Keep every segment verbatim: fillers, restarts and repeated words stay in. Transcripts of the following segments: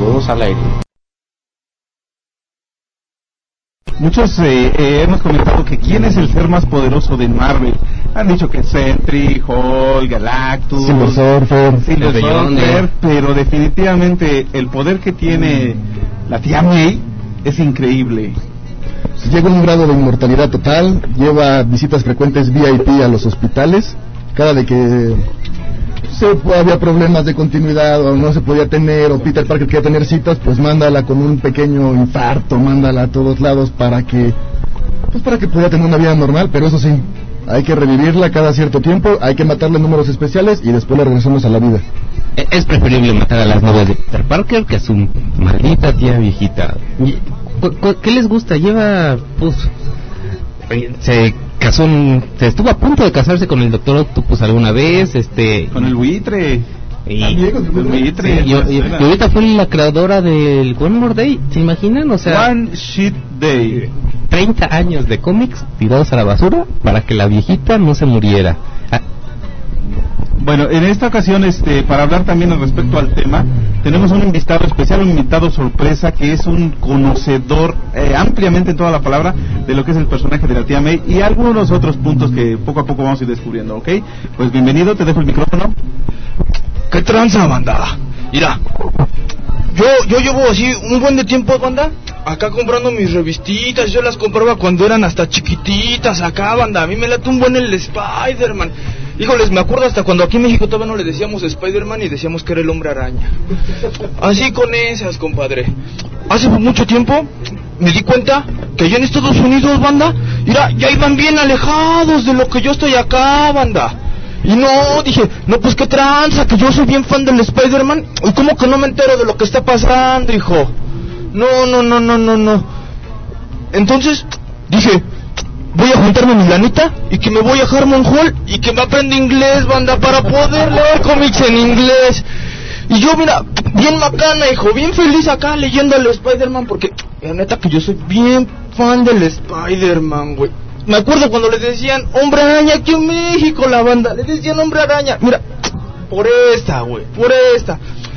Huevos al Aire. Muchos eh, eh, hemos comentado que quién es el ser más poderoso de Marvel. Han dicho que Sentry, Hulk, Galactus, Silver Surfer, Silver Surfer, pero definitivamente el poder que tiene la tía May es increíble. Llega a un grado de inmortalidad total, lleva visitas frecuentes V I P a los hospitales. Cada de que se, había problemas de continuidad o no se podía tener, o Peter Parker quería tener citas, pues mándala con un pequeño infarto, mándala a todos lados para que pues para que pudiera tener una vida normal. Pero eso sí, hay que revivirla cada cierto tiempo, hay que matarle números especiales y después la regresamos a la vida. Es preferible matar a las novias de Peter Parker que a su maldita tía viejita. ¿Qué les gusta? Lleva, pues, se casó, en, se estuvo a punto de casarse con el Doctor Octopus alguna vez, este, con el buitre. Y, También, con el buitre. Sí, y, y, y ahorita fue la creadora del One More Day, ¿se imaginan? O sea, One Shit Day. treinta años de cómics tirados a la basura para que la viejita no se muriera. Ah. Bueno, en esta ocasión, este, para hablar también al respecto al tema, tenemos un invitado especial, un invitado sorpresa, que es un conocedor eh, ampliamente en toda la palabra de lo que es el personaje de la tía May y algunos otros puntos que poco a poco vamos a ir descubriendo, ¿ok? Pues bienvenido, te dejo el micrófono. ¿Qué tranza, banda? Mira, yo yo llevo así un buen de tiempo, banda, acá comprando mis revistitas. Yo las compraba cuando eran hasta chiquititas acá, banda. A mí me late un buen el Spider-Man. Híjoles, me acuerdo hasta cuando aquí en México todavía no le decíamos Spider-Man y decíamos que era el Hombre Araña. Así con esas, compadre. Hace mucho tiempo me di cuenta que allá en Estados Unidos, banda, mira, ya iban bien alejados de lo que yo estoy acá, banda. Y no, dije, no, pues qué tranza, que yo soy bien fan del Spider-Man. ¿Y cómo que no me entero de lo que está pasando, hijo? No, no, no, no, no, no. Entonces, dije, voy a juntarme mi lanita y que me voy a Harmon Hall y que me aprenda inglés, banda, para poder leer cómics en inglés. Y yo, mira, bien macana, hijo, bien feliz acá leyendo al Spider-Man, porque la neta que yo soy bien fan del Spider-Man, güey. Me acuerdo cuando les decían Hombre Araña aquí en México, la banda, les decían Hombre Araña. Mira, por esta, güey, por esta.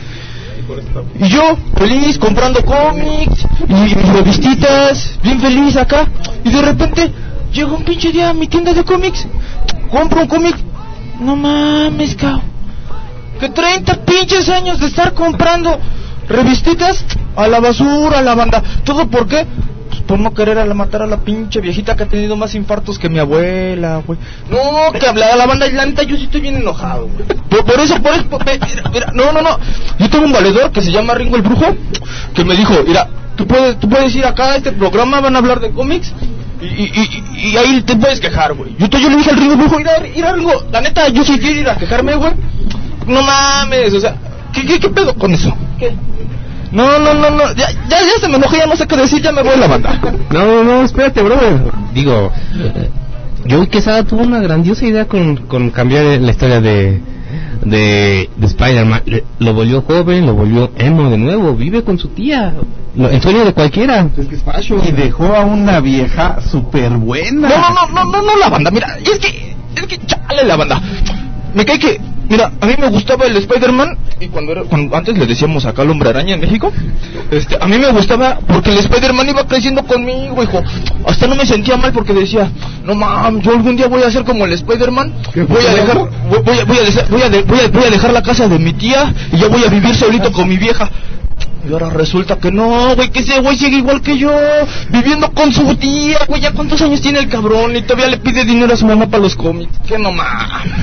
Y yo, feliz, comprando cómics y mis revistitas, bien feliz acá. Y de repente, llega un pinche día a mi tienda de cómics, compro un cómic. No mames, cao, que treinta pinches años de estar comprando revistitas a la basura, a la banda. ¿Todo por qué? Pues por no querer a la matar a la pinche viejita que ha tenido más infartos que mi abuela, güey. No, que habla a la banda, y la neta yo sí estoy bien enojado, güey. Por, por eso, por eso, por, mira, mira, no, no, no. Yo tengo un valedor que se llama Ringo el Brujo, que me dijo, mira, tú puedes, tú puedes ir acá a este programa, van a hablar de cómics, y, y, y, y ahí te puedes quejar, güey. Yo, yo le dije al Ringo el Brujo, mira, mira, Ringo, la neta, yo sí quiero ir a quejarme, güey. No mames, o sea, ¿qué, qué, qué pedo con eso? ¿Qué? No, no, no, no, ya, ya, ya se me enojé, ya no sé qué decir, ya me voy a la banda. No, no, espérate, brother. Digo, Joey Quesada tuvo una grandiosa idea con, con cambiar la historia de, de, de Spider-Man. Lo volvió joven, lo volvió emo de nuevo, vive con su tía. El sueño de cualquiera. Es que es fashion. Y dejó a una vieja súper buena. No, no, no, no, no, no, la banda, mira, es que, es que, chale la banda. Me cae que, mira, a mí me gustaba el Spider-Man, y cuando era, cuando antes le decíamos acá al Hombre Araña en México, este, a mí me gustaba porque el Spider-Man iba creciendo conmigo, hijo. Hasta no me sentía mal porque decía, no mames, yo algún día voy a ser como el Spider-Man, voy a dejar, voy, voy a, voy a, dejar, voy a, de, voy a, voy a dejar la casa de mi tía y yo voy a vivir solito con mi vieja. Y ahora resulta que no, güey, que ese güey sigue igual que yo, viviendo con su tía, güey. ¿Ya cuántos años tiene el cabrón? Y todavía le pide dinero a su mamá para los cómics. Que no mames.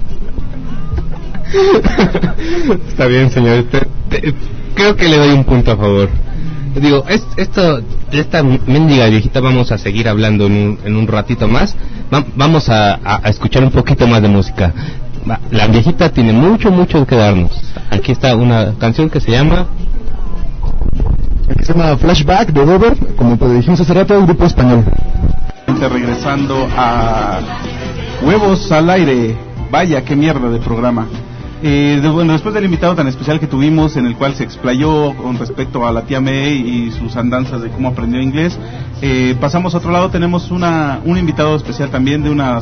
Está bien, señor. Te, te, creo que le doy un punto a favor. Digo, es, esto, esta mendiga viejita vamos a seguir hablando en un, en un ratito más. Va, vamos a, a, a escuchar un poquito más de música. Va, la viejita tiene mucho, mucho que darnos. Aquí está una canción que se llama... Que se llama Flashback de Dover, como dijimos hace rato, el grupo español. Regresando a Huevos al Aire. Vaya, qué mierda de programa. Eh, de, bueno, después del invitado tan especial que tuvimos, en el cual se explayó con respecto a la tía May y sus andanzas de cómo aprendió inglés, eh, pasamos a otro lado. Tenemos una un invitado especial también de unas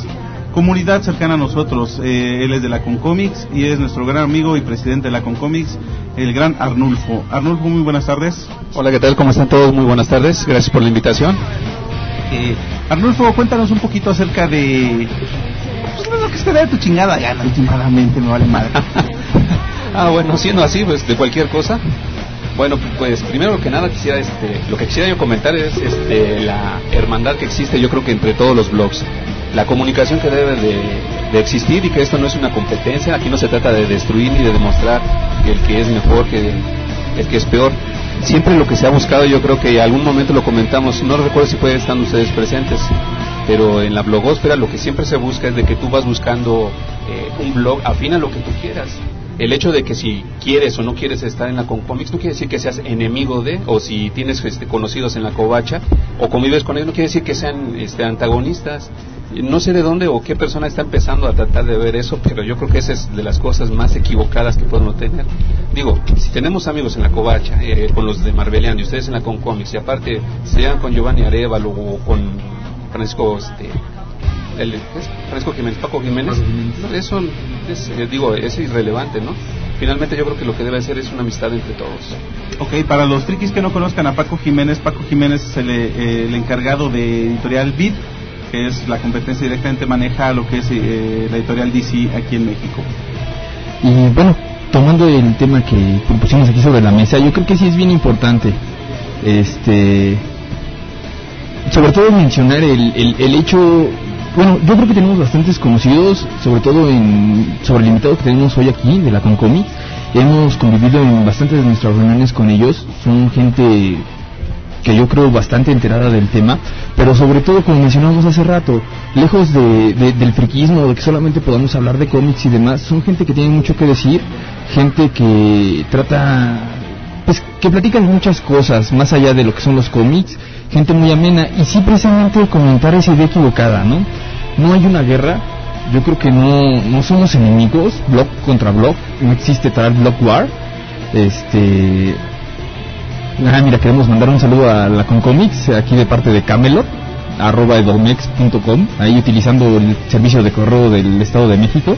comunidad cercana a nosotros. Eh, él es de la Concomics y es nuestro gran amigo y presidente de la Concomics, el gran Arnulfo. Arnulfo, muy buenas tardes. Hola, ¿qué tal? ¿Cómo están todos? Muy buenas tardes. Gracias por la invitación. Eh, Arnulfo, cuéntanos un poquito acerca de... Pues, lo que esté de tu chingada gana, últimamente, me vale madre. Ah, bueno, siendo así, pues, de cualquier cosa. Bueno, pues, primero que nada, quisiera, este, lo que quisiera yo comentar es, este, la hermandad que existe, yo creo que entre todos los blogs. La comunicación que debe de, de existir y que esto no es una competencia. Aquí no se trata de destruir ni de demostrar que el que es mejor, que el que es peor. Siempre lo que se ha buscado, yo creo que en algún momento lo comentamos, no recuerdo si fue estando ustedes presentes, pero en la blogósfera lo que siempre se busca es de que tú vas buscando eh, un blog afín a lo que tú quieras. El hecho de que si quieres o no quieres estar en la Concomics no quiere decir que seas enemigo de, o si tienes este, conocidos en la covacha o convives con ellos, no quiere decir que sean este, antagonistas. No sé de dónde o qué persona está empezando a tratar de ver eso, pero yo creo que esa es de las cosas más equivocadas que podemos tener. Digo, si tenemos amigos en la covacha, eh, con los de Marbeleando y ustedes en la Concomics, y aparte sean con Giovanni Arevalo o con Francisco, este, el, ¿es? Francisco Jiménez, Paco Jiménez, no, eso es, eh, digo, es irrelevante, ¿no? Finalmente yo creo que lo que debe hacer es una amistad entre todos. Ok, para los frikis que no conozcan a Paco Jiménez, Paco Jiménez es el, eh, el encargado de Editorial Vid, que es la competencia directamente maneja lo que es eh, la editorial D C aquí en México. Y bueno, tomando el tema que propusimos aquí sobre la mesa, yo creo que sí es bien importante, este, sobre todo mencionar el, el, el hecho, bueno, yo creo que tenemos bastantes conocidos, sobre todo en, sobre el invitado que tenemos hoy aquí, de la Concomics. Hemos convivido en bastantes de nuestras reuniones con ellos, son gente que yo creo bastante enterada del tema, pero sobre todo, como mencionamos hace rato, lejos de, de, del friquismo, de que solamente podamos hablar de cómics y demás, son gente que tiene mucho que decir, gente que trata, pues, que platican muchas cosas más allá de lo que son los cómics, gente muy amena, y sí, precisamente comentar esa idea equivocada, ¿no? No hay una guerra, yo creo que no, no somos enemigos, blog contra blog, no existe tal blog war, este... Ah, mira, queremos mandar un saludo a la Concomics, aquí de parte de Camelot, arroba edomex punto com, ahí utilizando el servicio de correo del Estado de México.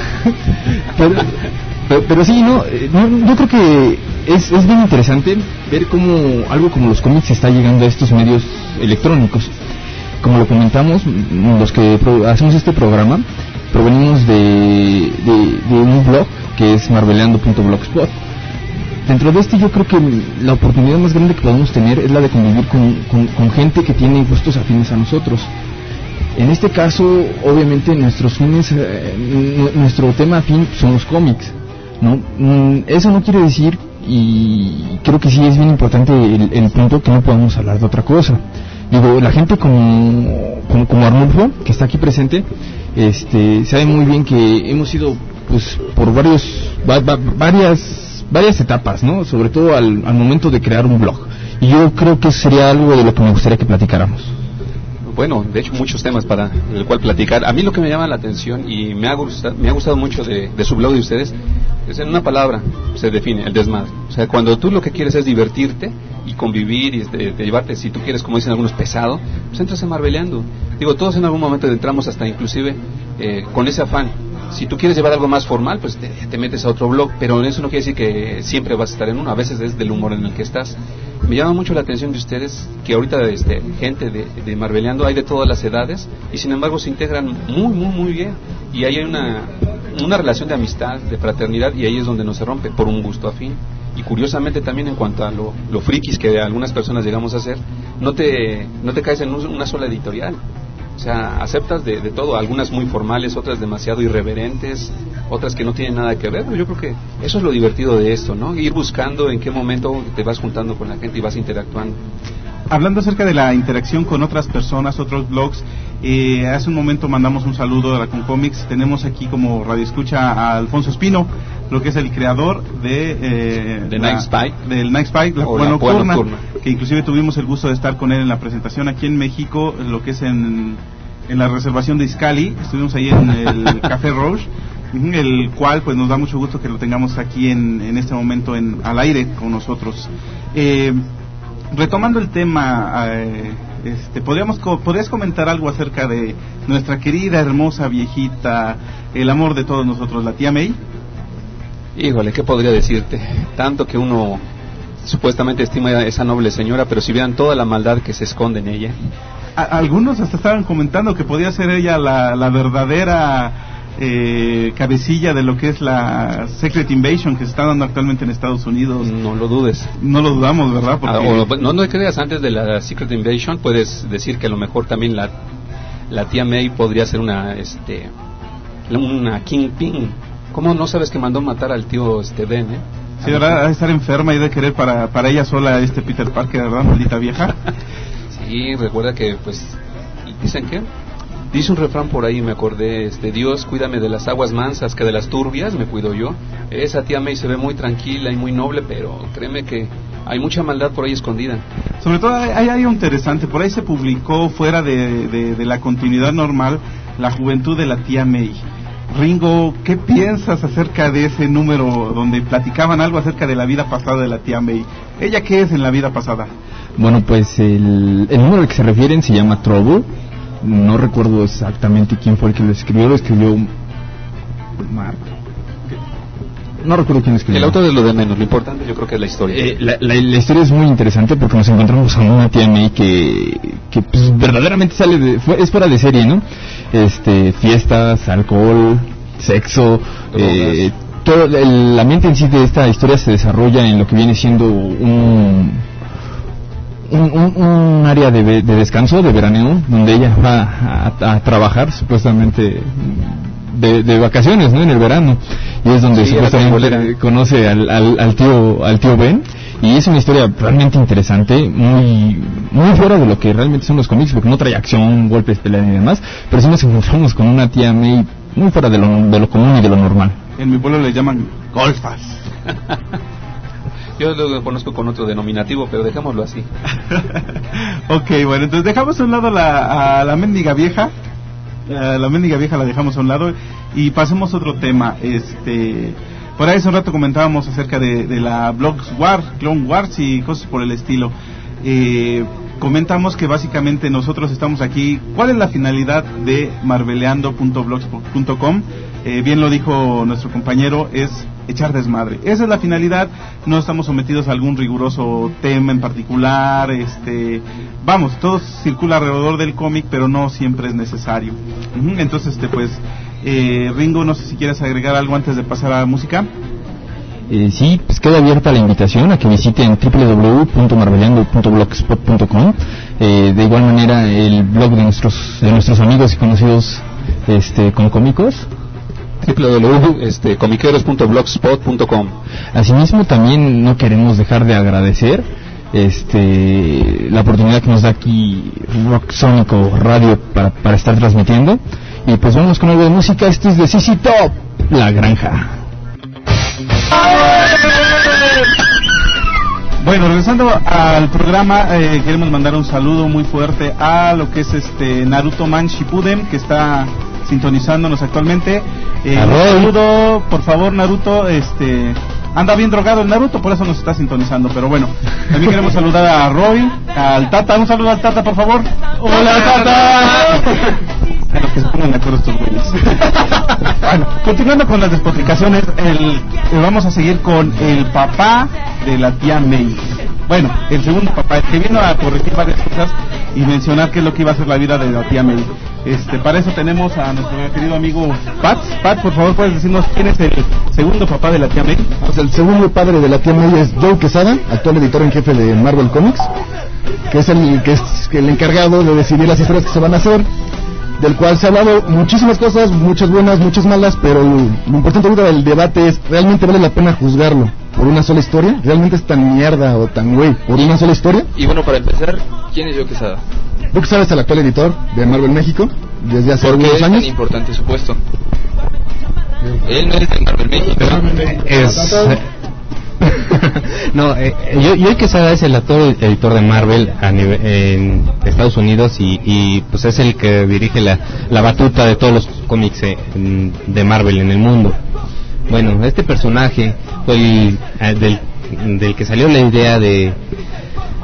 pero, pero, pero sí, no, no, yo creo que es, es bien interesante ver cómo algo como los cómics está llegando a estos medios electrónicos. Como lo comentamos, los que pro, hacemos este programa provenimos de, de, de un blog que es marveleando punto blogspot. Dentro de este yo creo que la oportunidad más grande que podemos tener es la de convivir con, con, con gente que tiene gustos afines a nosotros. En este caso, obviamente, nuestros fines, eh, nuestro tema afín son los cómics, ¿no? Eso no quiere decir, y creo que sí es bien importante el, el punto, que no podamos hablar de otra cosa. Digo, la gente como, como, como Arnulfo, que está aquí presente, este, sabe muy bien que hemos ido, pues, por varios, va, va, varias... varias etapas, ¿no? Sobre todo al, al momento de crear un blog. Y yo creo que sería algo de lo que me gustaría que platicáramos. Bueno, de hecho muchos temas para el cual platicar. A mí lo que me llama la atención y me ha gustado, me ha gustado mucho de, de su blog de ustedes, es en una palabra se define, el desmadre. O sea, cuando tú lo que quieres es divertirte y convivir y de, de llevarte, si tú quieres, como dicen algunos, pesado, pues entras a Marveleando. Digo, todos en algún momento entramos hasta inclusive eh, con ese afán. Si tú quieres llevar algo más formal, pues te, te metes a otro blog, pero eso no quiere decir que siempre vas a estar en uno, a veces es del humor en el que estás. Me llama mucho la atención de ustedes que ahorita este, gente de, de Marveleando hay de todas las edades y sin embargo se integran muy, muy, muy bien. Y ahí hay una, una relación de amistad, de fraternidad, y ahí es donde no se rompe, por un gusto afín. Y curiosamente también en cuanto a lo, lo frikis que algunas personas llegamos a hacer, no te, no te caes en una sola editorial. O sea, aceptas de, de todo, algunas muy formales, otras demasiado irreverentes, otras que no tienen nada que ver, pero yo creo que eso es lo divertido de esto, ¿no? Ir buscando en qué momento te vas juntando con la gente y vas interactuando. Hablando acerca de la interacción con otras personas, otros blogs, eh, hace un momento mandamos un saludo a la Concomics. Tenemos aquí como radioescucha a Alfonso Espino, lo que es el creador de eh, de Night Spy, del Night Spy, la Cueva Nocturna, que inclusive tuvimos el gusto de estar con él en la presentación aquí en México, lo que es en, en la reservación de Izcali. Estuvimos ahí en el Café Roche, el cual pues nos da mucho gusto que lo tengamos aquí en, en este momento en, al aire con nosotros. Eh, retomando el tema, eh, Este, podríamos co- ¿podrías comentar algo acerca de nuestra querida, hermosa viejita, el amor de todos nosotros, la tía May? Híjole, ¿qué podría decirte? Tanto que uno supuestamente estima a esa noble señora, pero si vieran toda la maldad que se esconde en ella. A- algunos hasta estaban comentando que podía ser ella la, la verdadera eh, cabecilla de lo que es la Secret Invasion que se está dando actualmente en Estados Unidos. No lo dudes. No lo dudamos, ¿verdad? Porque... Ah, o, no, no creas, antes de la Secret Invasion puedes decir que a lo mejor también la, la tía May podría ser una, este, una Kingpin. ¿Cómo no sabes que mandó matar al tío este Ben, eh? Sí, ¿verdad? Ha de estar enferma y de querer para, para ella sola este Peter Parker, ¿verdad? Maldita vieja. Sí, recuerda que, pues, ¿dicen qué? Dice un refrán por ahí, me acordé, este, Dios, cuídame de las aguas mansas, que de las turbias me cuido yo. Esa tía May se ve muy tranquila y muy noble, pero créeme que hay mucha maldad por ahí escondida. Sobre todo hay, hay algo interesante, por ahí se publicó fuera de, de, de la continuidad normal, la juventud de la tía May. Ringo, ¿qué piensas acerca de ese número donde platicaban algo acerca de la vida pasada de la tía May? ¿Ella qué es en la vida pasada? Bueno, pues el, el número al que se refieren se llama Trouble. No recuerdo exactamente quién fue el que lo escribió. Lo escribió Mark. No recuerdo quién escribió. El autor es lo de menos, lo importante yo creo que es la historia. Eh, la, la, la historia es muy interesante porque nos encontramos a una tía May que, que pues, verdaderamente sale de, fue, es fuera de serie, ¿no? Este, fiestas, alcohol, sexo, eh, todo el ambiente en sí de esta historia se desarrolla en lo que viene siendo un un, un, un área de, de descanso, de veraneo, donde ella va a, a trabajar supuestamente de, de vacaciones, ¿no? En el verano, y es donde sí, supuestamente conoce al, al, al tío al tío Ben, y es una historia realmente interesante, muy muy fuera de lo que realmente son los cómics, porque no trae acción, golpes, peleas y demás, pero sí nos encontramos con una tía May muy fuera de lo, de lo común y de lo normal. En mi pueblo le llaman golfas. Yo lo conozco con otro denominativo, pero dejémoslo así. Ok, bueno, entonces dejamos a un lado la, a la mendiga vieja. A la mendiga vieja la dejamos a un lado y pasemos a otro tema. Este, por ahí hace un rato comentábamos acerca de, de la Blogs War, Clone Wars y cosas por el estilo. Eh, comentamos que básicamente nosotros estamos aquí. ¿Cuál es la finalidad de marveleando punto blogspot punto com? Eh, bien lo dijo nuestro compañero, es echar desmadre. Esa es la finalidad. No estamos sometidos a algún riguroso tema en particular. Este, vamos, todo circula alrededor del cómic, pero no siempre es necesario. Uh-huh. Entonces, este, pues, eh, Ringo, no sé si quieres agregar algo antes de pasar a la música. Eh, sí, pues queda abierta la invitación a que visiten doble u doble u doble u punto marveleando punto blogspot punto com. Eh, de igual manera, el blog de nuestros de nuestros amigos y conocidos, este, con cómicos. doble u doble u doble u punto este, comiqueros punto blogspot punto com. Asimismo, también no queremos dejar de agradecer este la oportunidad que nos da aquí Rock Sónico Radio para, para estar transmitiendo. Y pues vamos con algo de música. Esto es de C C Top, La Granja. Bueno, regresando al programa, eh, queremos mandar un saludo muy fuerte a lo que es este Naruto Man Shippuden, que está sintonizándonos actualmente. Eh, un saludo, por favor, Naruto. Este, anda bien drogado el Naruto, por eso nos está sintonizando. Pero bueno, también queremos saludar a Roy, al Tata. Un saludo al Tata, por favor. ¡Hola, Tata! A los que se pongan de acuerdo estos güeyes. Bueno, continuando con las despotricaciones, el, eh, vamos a seguir con el papá de la tía May. Bueno, el segundo papá, el que vino a corregir varias cosas y mencionar qué es lo que iba a ser la vida de la tía May. Este, para eso tenemos a nuestro querido amigo Pat. Pat, por favor, puedes decirnos quién es el segundo papá de la tía May. Pues el segundo padre de la tía May es Joe Quesada, actual editor en jefe de Marvel Comics, que es el que es el encargado de decidir las historias que se van a hacer, del cual se ha hablado muchísimas cosas, muchas buenas, muchas malas, pero lo, lo importante ahorita del debate es, ¿realmente vale la pena juzgarlo por una sola historia? ¿Realmente es tan mierda o tan güey por una sola historia? Y bueno, para empezar, ¿quién es Joe Quesada? Joe Quesada es el actual editor de Marvel México, desde hace ¿Por qué algunos es años. tan importante su puesto? Él no es de Marvel México. Es... no, eh, yo, yo Quesada es el actor editor de Marvel a nivel, en Estados Unidos y, y pues es el que dirige la, la batuta de todos los cómics eh, de Marvel en el mundo. Bueno, este personaje fue el, el del, del que salió la idea de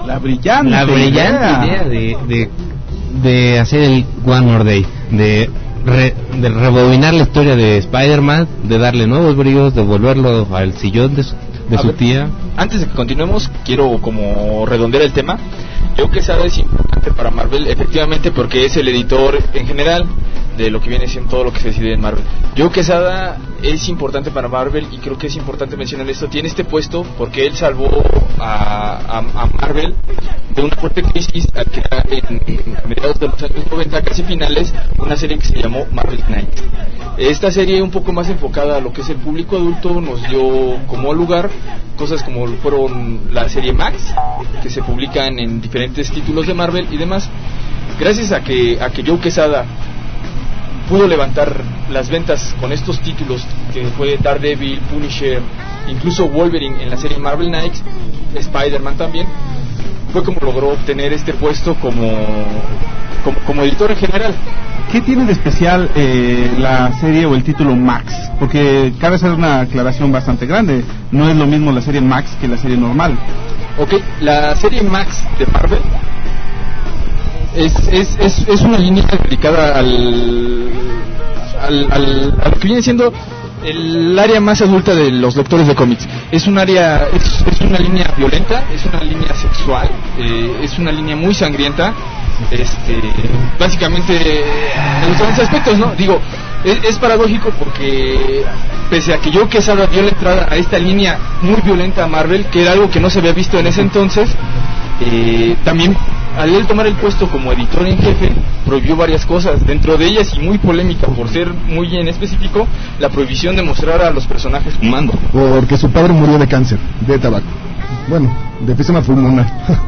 La brillante, la brillante idea, idea de, de, de hacer el One More Day, de, re, de rebobinar la historia de Spider-Man, de darle nuevos bríos, de volverlo al sillón de su, de su ver, tía. Antes de que continuemos, quiero como redondear el tema. Joe Quesada es importante para Marvel, efectivamente, porque es el editor en general de lo que viene siendo todo lo que se decide en Marvel. Joe Quesada es importante para Marvel y creo que es importante mencionar esto. Tiene este puesto porque él salvó a, a, a Marvel de una fuerte crisis al crear en mediados de los años noventa, casi finales, una serie que se llamó Marvel Knights. Esta serie, un poco más enfocada a lo que es el público adulto, nos dio como lugar cosas como fueron la serie Max, que se publican en diferentes títulos de Marvel y demás. Gracias a que a que Joe Quesada pudo levantar las ventas con estos títulos, que fue Daredevil, Punisher, incluso Wolverine en la serie Marvel Knights, Spider-Man también, fue como logró obtener este puesto como como, como editor en general. ¿Qué tiene de especial eh, la serie o el título Max? Porque cabe hacer una aclaración bastante grande. No es lo mismo la serie Max que la serie normal. Ok, la serie Max de Marvel es, es, es, es una línea dedicada al, al, al, a lo que viene siendo el área más adulta de los lectores de cómics. Es un área, es, es una línea violenta, es una línea sexual, eh, es una línea muy sangrienta. Este, básicamente en los diferentes aspectos, ¿no? Digo, es, es paradójico porque pese a que Joe Quesada dio la entrada a esta línea muy violenta a Marvel, que era algo que no se había visto en ese entonces, eh, también al él tomar el puesto como editor en jefe prohibió varias cosas, dentro de ellas y muy polémica por ser muy en específico, la prohibición de mostrar a los personajes fumando. Porque su padre murió de cáncer, de tabaco. Bueno, de enfisema pulmonar.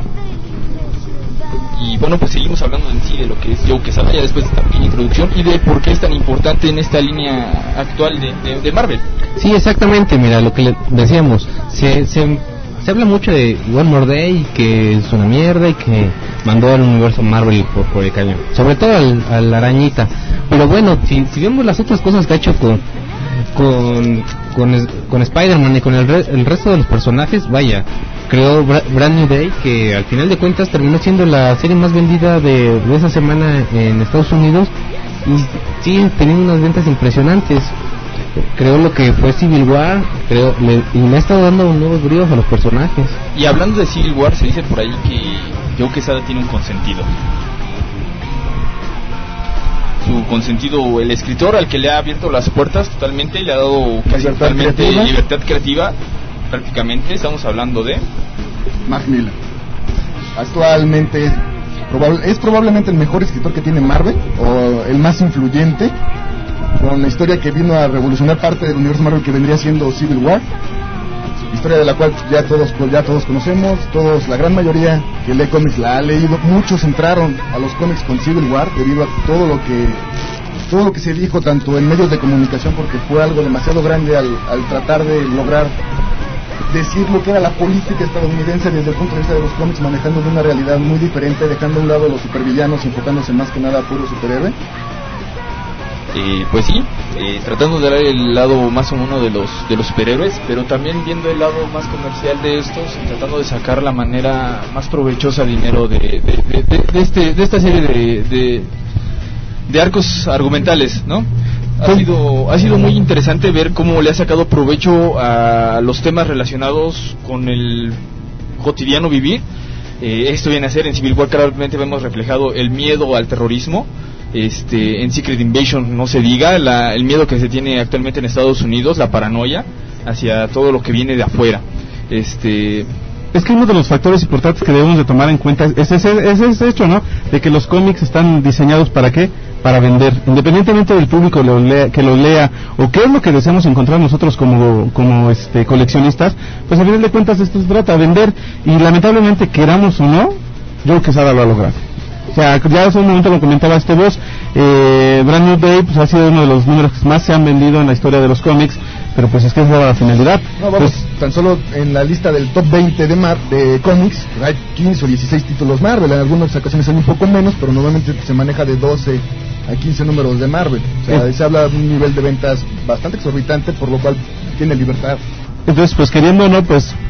Y bueno, pues seguimos hablando en sí de lo que es Joe Quesada ya después de esta pequeña introducción y de por qué es tan importante en esta línea actual de, de, de Marvel. Sí, exactamente, mira, lo que le decíamos, se, se, se habla mucho de One More Day, que es una mierda y que mandó al universo Marvel por, por el cañón, sobre todo al, a la arañita. Pero bueno, si, si vemos las otras cosas que ha hecho con con con, con Spider-Man y con el, re, el resto de los personajes, vaya, creó Bra- Brand New Day, que al final de cuentas terminó siendo la serie más vendida de, de esa semana en Estados Unidos y sigue teniendo unas ventas impresionantes. Creó lo que fue Civil War, creo, le, y le ha estado dando nuevos bríos a los personajes. Y hablando de Civil War, se dice por ahí que Joe Quesada tiene un consentido. Su consentido, el escritor al que le ha abierto las puertas totalmente y le ha dado casi libertad totalmente creativa. libertad creativa, prácticamente. Estamos hablando de Mark Millar. Actualmente probable, es probablemente el mejor escritor que tiene Marvel, o el más influyente, con la historia que vino a revolucionar parte del universo Marvel que vendría siendo Civil War, historia de la cual ya todos ya todos conocemos, todos, la gran mayoría que lee cómics la ha leído. Muchos entraron a los cómics con Civil War debido a todo lo que todo lo que se dijo tanto en medios de comunicación, porque fue algo demasiado grande al, al tratar de lograr decir lo que era la política estadounidense desde el punto de vista de los cómics, manejando de una realidad muy diferente, dejando a un lado a los supervillanos y enfocándose más que nada a puro superhéroe. Eh, pues sí, eh, tratando de dar el lado más o menos de los de los superhéroes, pero también viendo el lado más comercial de estos y tratando de sacar la manera más provechosa dinero de, de, de, de, de este de esta serie de, de de arcos argumentales, ¿no? Ha sido ha sido muy interesante ver cómo le ha sacado provecho a los temas relacionados con el cotidiano vivir. Eh, esto viene a ser en Civil War, claramente vemos reflejado el miedo al terrorismo. Este, en Secret Invasion no se diga, la, el miedo que se tiene actualmente en Estados Unidos, la paranoia hacia todo lo que viene de afuera. Este, es que uno de los factores importantes que debemos de tomar en cuenta es ese, es ese hecho, ¿no? De que los cómics están diseñados ¿para qué? Para vender, independientemente del público lo lea, que lo lea, o qué es lo que deseamos encontrar nosotros como como este coleccionistas, pues al final de cuentas esto se trata de vender, y lamentablemente, queramos o no, Joe Quesada lo ha logrado. O sea, ya hace un momento lo comentaba este voz, eh, Brand New Day pues ha sido uno de los números que más se han vendido en la historia de los cómics, pero pues es que esa era la finalidad. No, vamos, pues, tan solo en la lista del top veinte de Mar de cómics hay quince o dieciséis títulos Marvel, en algunas ocasiones hay un poco menos, pero normalmente se maneja de doce a quince números de Marvel. O sea, se habla de un nivel de ventas bastante exorbitante, por lo cual tiene libertad. Entonces, pues queriendo o no, pues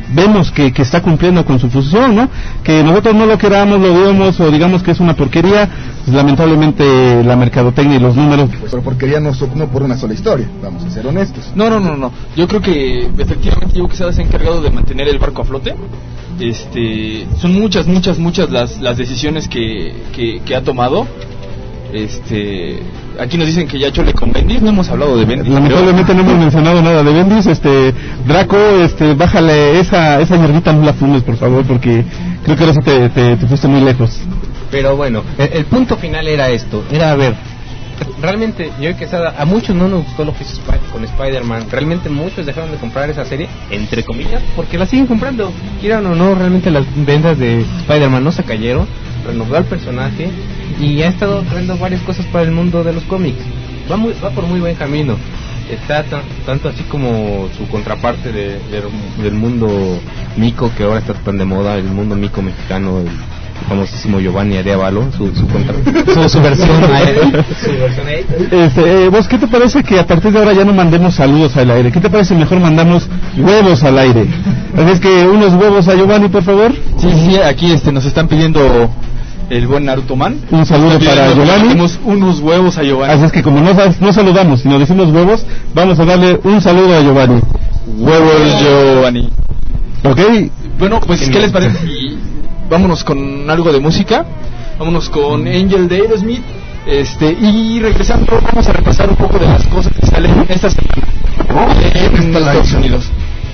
vemos que, que está cumpliendo con su función, ¿no? Que nosotros no lo queramos, lo digamos o digamos que es una porquería, pues, lamentablemente la mercadotecnia y los números. Pues, pero porquería no, no por una sola historia, vamos a ser honestos. No, no, no, no. Yo creo que efectivamente Diego Quesada se ha encargado de mantener el barco a flote. Este, son muchas, muchas, muchas las, las decisiones que, que, que ha tomado. Este, aquí nos dicen que ya chole con Bendis, no hemos hablado de Bendis. Lamentablemente no hemos mencionado nada de Bendis. Este, Draco, este, bájale esa esa hierbita, no la fumes, por favor, porque creo que ahora sí te, te, te fuiste muy lejos. Pero bueno, el, el punto final era esto, era a ver, realmente yo que a muchos no nos gustó lo que hizo Spy- con Spider-Man, realmente muchos dejaron de comprar esa serie, entre comillas, porque la siguen comprando, quieran o no, realmente las ventas de Spider-Man no se cayeron, renovó al personaje y ha estado trayendo varias cosas para el mundo de los cómics, va muy, va por muy buen camino, está t- tanto así como su contraparte de, de, del mundo mico que ahora está tan de moda, el mundo mico mexicano, el famosísimo Giovanni Arevalo, su su, contra, su, su versión su versión ahí. Este, eh, vos, ¿qué te parece que a partir de ahora ya no mandemos saludos al aire? ¿Qué te parece mejor mandamos huevos al aire? Así es que unos huevos a Giovanni, por favor. Sí, sí, aquí este nos están pidiendo el buen Naruto Man. Un saludo para Giovanni. Tenemos unos huevos a Giovanni. Así es que como no, no saludamos, sino decimos huevos, vamos a darle un saludo a Giovanni. Huevos Giovanni. ¿Ok? Bueno, pues ¿qué les parece? Y vámonos con algo de música. Vámonos con Angel de Aerosmith. Este, y regresando vamos a repasar un poco de las cosas que salen esta semana en Estados Unidos.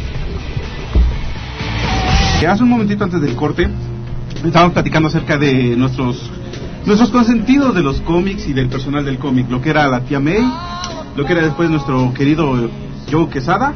Hace un momentito antes del corte estábamos platicando acerca de nuestros nuestros consentidos de los cómics y del personal del cómic, lo que era la tía May, lo que era después nuestro querido Joe Quesada,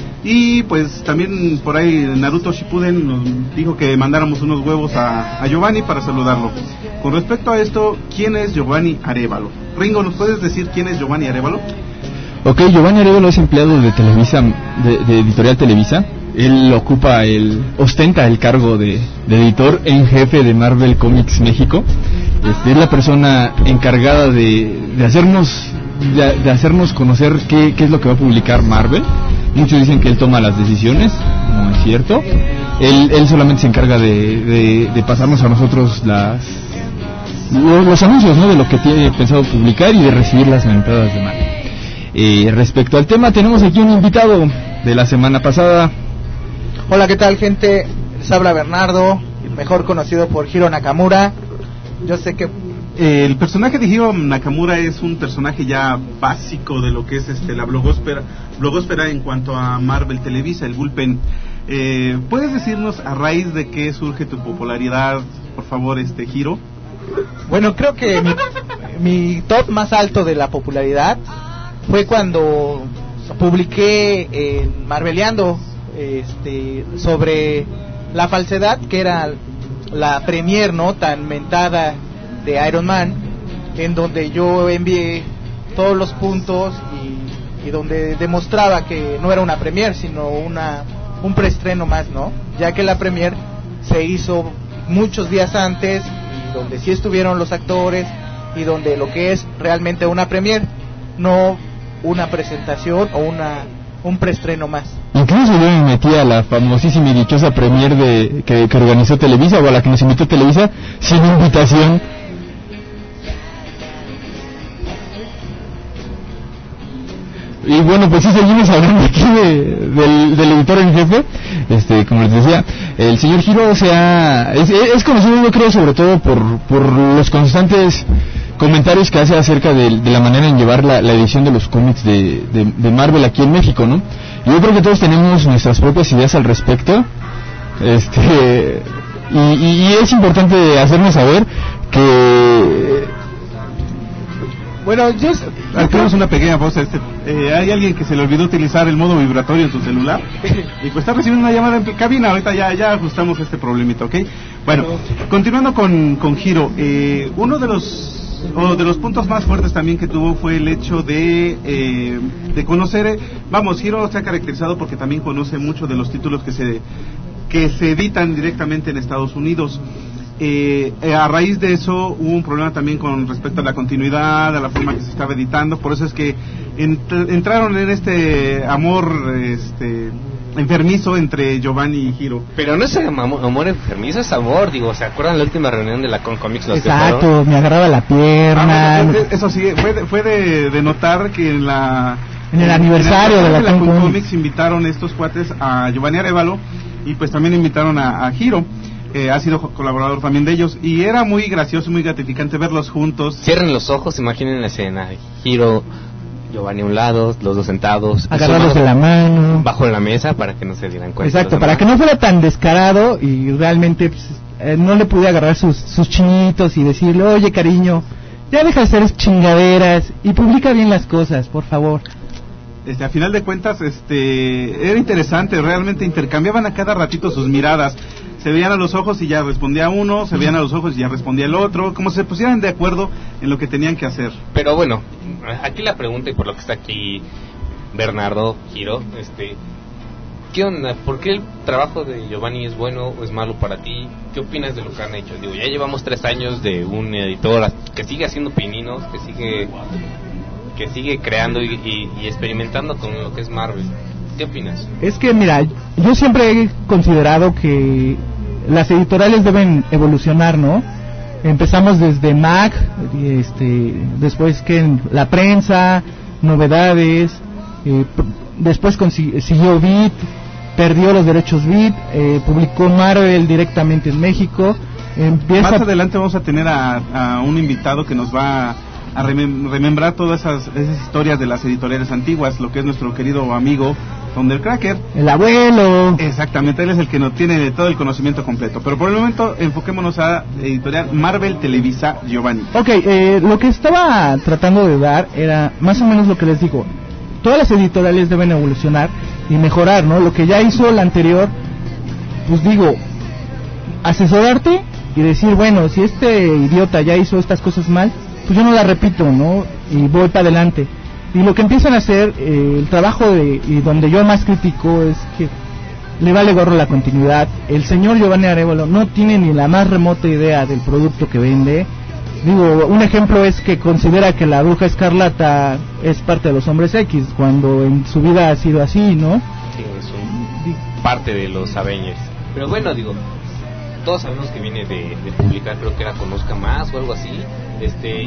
y pues también por ahí Naruto Shippuden nos dijo que mandáramos unos huevos a, a Giovanni para saludarlo. Con respecto a esto, ¿quién es Giovanni Arevalo? Ringo, ¿nos puedes decir quién es Giovanni Arevalo? Ok, Giovanni Arevalo es empleado de Televisa, de, de Editorial Televisa. Él ocupa el, ostenta el cargo de, de editor en jefe de Marvel Comics México. Este, es la persona encargada de, de hacernos, de, de hacernos conocer qué, qué es lo que va a publicar Marvel. Muchos dicen que él toma las decisiones, no es cierto. Él, él solamente se encarga de, de, de pasarnos a nosotros las los, los anuncios, ¿no?, de lo que tiene pensado publicar y de recibir las mentadas de Marvel. Eh, respecto al tema, tenemos aquí un invitado de la semana pasada. Hola, ¿qué tal, gente? Les habla Bernardo, mejor conocido por Hiro Nakamura. Yo sé que Eh, el personaje de Hiro Nakamura es un personaje ya básico de lo que es este la blogósfera, blogósfera en cuanto a Marvel Televisa, el bullpen. Eh, ¿Puedes decirnos a raíz de qué surge tu popularidad, por favor, este Hiro? Bueno, creo que mi, mi top más alto de la popularidad fue cuando publiqué en Marveleando este, sobre la falsedad que era la premier, ¿no?, tan mentada de Iron Man, en donde yo envié todos los puntos y, y donde demostraba que no era una premier sino una un preestreno más, ¿no? Ya que la premier se hizo muchos días antes y donde sí estuvieron los actores y donde lo que es realmente una premier, no una presentación o una un preestreno más. Incluso yo me metí a la famosísima y dichosa premier de que, que organizó Televisa, o a la que nos invitó Televisa sin invitación. Y bueno, pues sí, seguimos hablando aquí de, del, del editor en jefe. Este, como les decía, el señor Hiro se ha, es, es conocido, yo creo, sobre todo por, por los constantes comentarios que hace acerca de, de la manera en llevar la, la edición de los cómics de, de, de Marvel aquí en México, ¿no? Y yo creo que todos tenemos nuestras propias ideas al respecto. Este, y, y, y es importante hacernos saber que... Bueno, yo... Tenemos una pequeña voz. Este, eh, hay alguien que se le olvidó utilizar el modo vibratorio en su celular y pues está recibiendo una llamada en cabina. Ahorita ya ya ajustamos este problemita, ¿ok? Bueno, continuando con, con Hiro, eh, uno de los o de los puntos más fuertes también que tuvo fue el hecho de eh, de conocer, eh, vamos, Hiro se ha caracterizado porque también conoce mucho de los títulos que se que se editan directamente en Estados Unidos. Eh, eh, a raíz de eso hubo un problema también con respecto a la continuidad, a la forma que se estaba editando, por eso es que ent- entraron en este amor este enfermizo entre Giovanni y Hiro. Pero no es amor, amor enfermizo, es amor, digo, ¿se acuerdan la última reunión de la Con Comics? Exacto, me agarraba la pierna. Ah, bueno, eso sí, fue de, fue de, de notar que en la en el aniversario en el, de la, la Con Comics. Comics invitaron estos cuates a Giovanni Arévalo y pues también invitaron a, a Hiro. Eh, ha sido colaborador también de ellos y era muy gracioso, muy gratificante verlos juntos. Cierren los ojos, imaginen la escena: Hiro, Giovanni a un lado, los dos sentados, agarrados de la mano, bajo la mesa para que no se dieran cuenta. Exacto, para que no fuera tan descarado y realmente pues, eh, no le pude agarrar sus, sus chinitos y decirle, oye cariño, ya deja de hacer chingaderas y publica bien las cosas, por favor. Este, a final de cuentas, este, era interesante, realmente intercambiaban a cada ratito sus miradas. Se veían a los ojos y ya respondía uno, se veían a los ojos y ya respondía el otro, como si se pusieran de acuerdo en lo que tenían que hacer. Pero bueno, aquí la pregunta, y por lo que está aquí Bernardo, Hiro, este, ¿qué onda? ¿Por qué el trabajo de Giovanni es bueno o es malo para ti? ¿Qué opinas de lo que han hecho? Digo, ya llevamos tres años de un editor que sigue haciendo pininos, que sigue que sigue creando y, y, y experimentando con lo que es Marvel. ¿Qué opinas? Es que mira, yo siempre he considerado que las editoriales deben evolucionar, ¿no? Empezamos desde Mac, este, después que la prensa, novedades, eh, después siguió Beat, perdió los derechos Beat, eh, publicó Marvel directamente en México. Empieza... Más adelante vamos a tener a, a un invitado que nos va a remem remembrar todas esas, esas historias de las editoriales antiguas, lo que es nuestro querido amigo Thundercracker, el abuelo. Exactamente, él es el que nos tiene de todo el conocimiento completo. Pero por el momento enfoquémonos a editorial Marvel Televisa Giovanni. Ok, eh, lo que estaba tratando de dar era más o menos lo que les digo. Todas las editoriales deben evolucionar y mejorar, ¿no? Lo que ya hizo la anterior, pues digo, asesorarte y decir, bueno, si este idiota ya hizo estas cosas mal, pues yo no la repito, ¿no? Y voy para adelante. Y lo que empiezan a hacer, eh, el trabajo de, y donde yo más critico es que le vale gorro la continuidad. El señor Giovanni Arévalo no tiene ni la más remota idea del producto que vende. Digo, un ejemplo es que considera que la Bruja Escarlata es parte de los Hombres X, cuando en su vida ha sido así, ¿no? Sí, es un parte de los Avengers. Pero bueno, digo, todos sabemos que viene de, de publicar, creo que era Conozca Más o algo así, este, y,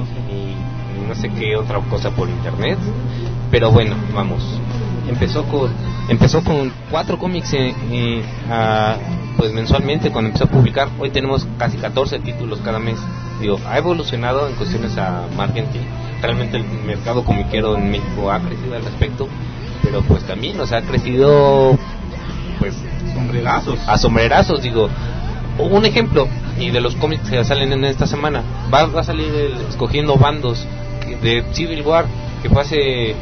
y no sé qué otra cosa por internet. Pero bueno, vamos, empezó con empezó con cuatro cómics eh, eh, a, pues mensualmente cuando empezó a publicar. Hoy tenemos casi catorce títulos cada mes. Digo, ha evolucionado en cuestiones a margen que realmente el mercado comiquero en México ha crecido al respecto, pero pues también, o sea, ha crecido pues sombrerazos a sombrerazos. Digo, un ejemplo y de los cómics que salen en esta semana, va, va a salir el Escogiendo Bandos de Civil War, que fue hace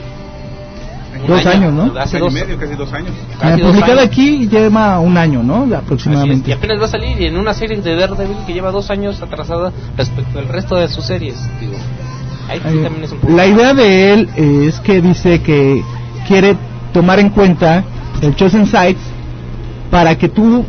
dos año, años, ¿no? Hace dos, medio, casi dos años. Casi dos publicado años. Aquí lleva un año, ¿no? Aproximadamente. Y apenas va a salir en una serie de Daredevil que lleva dos años atrasada respecto al resto de sus series. Digo, ahí sí eh, también es un poco. La idea de él eh, es que dice que quiere tomar en cuenta el Chosen Sites para que tú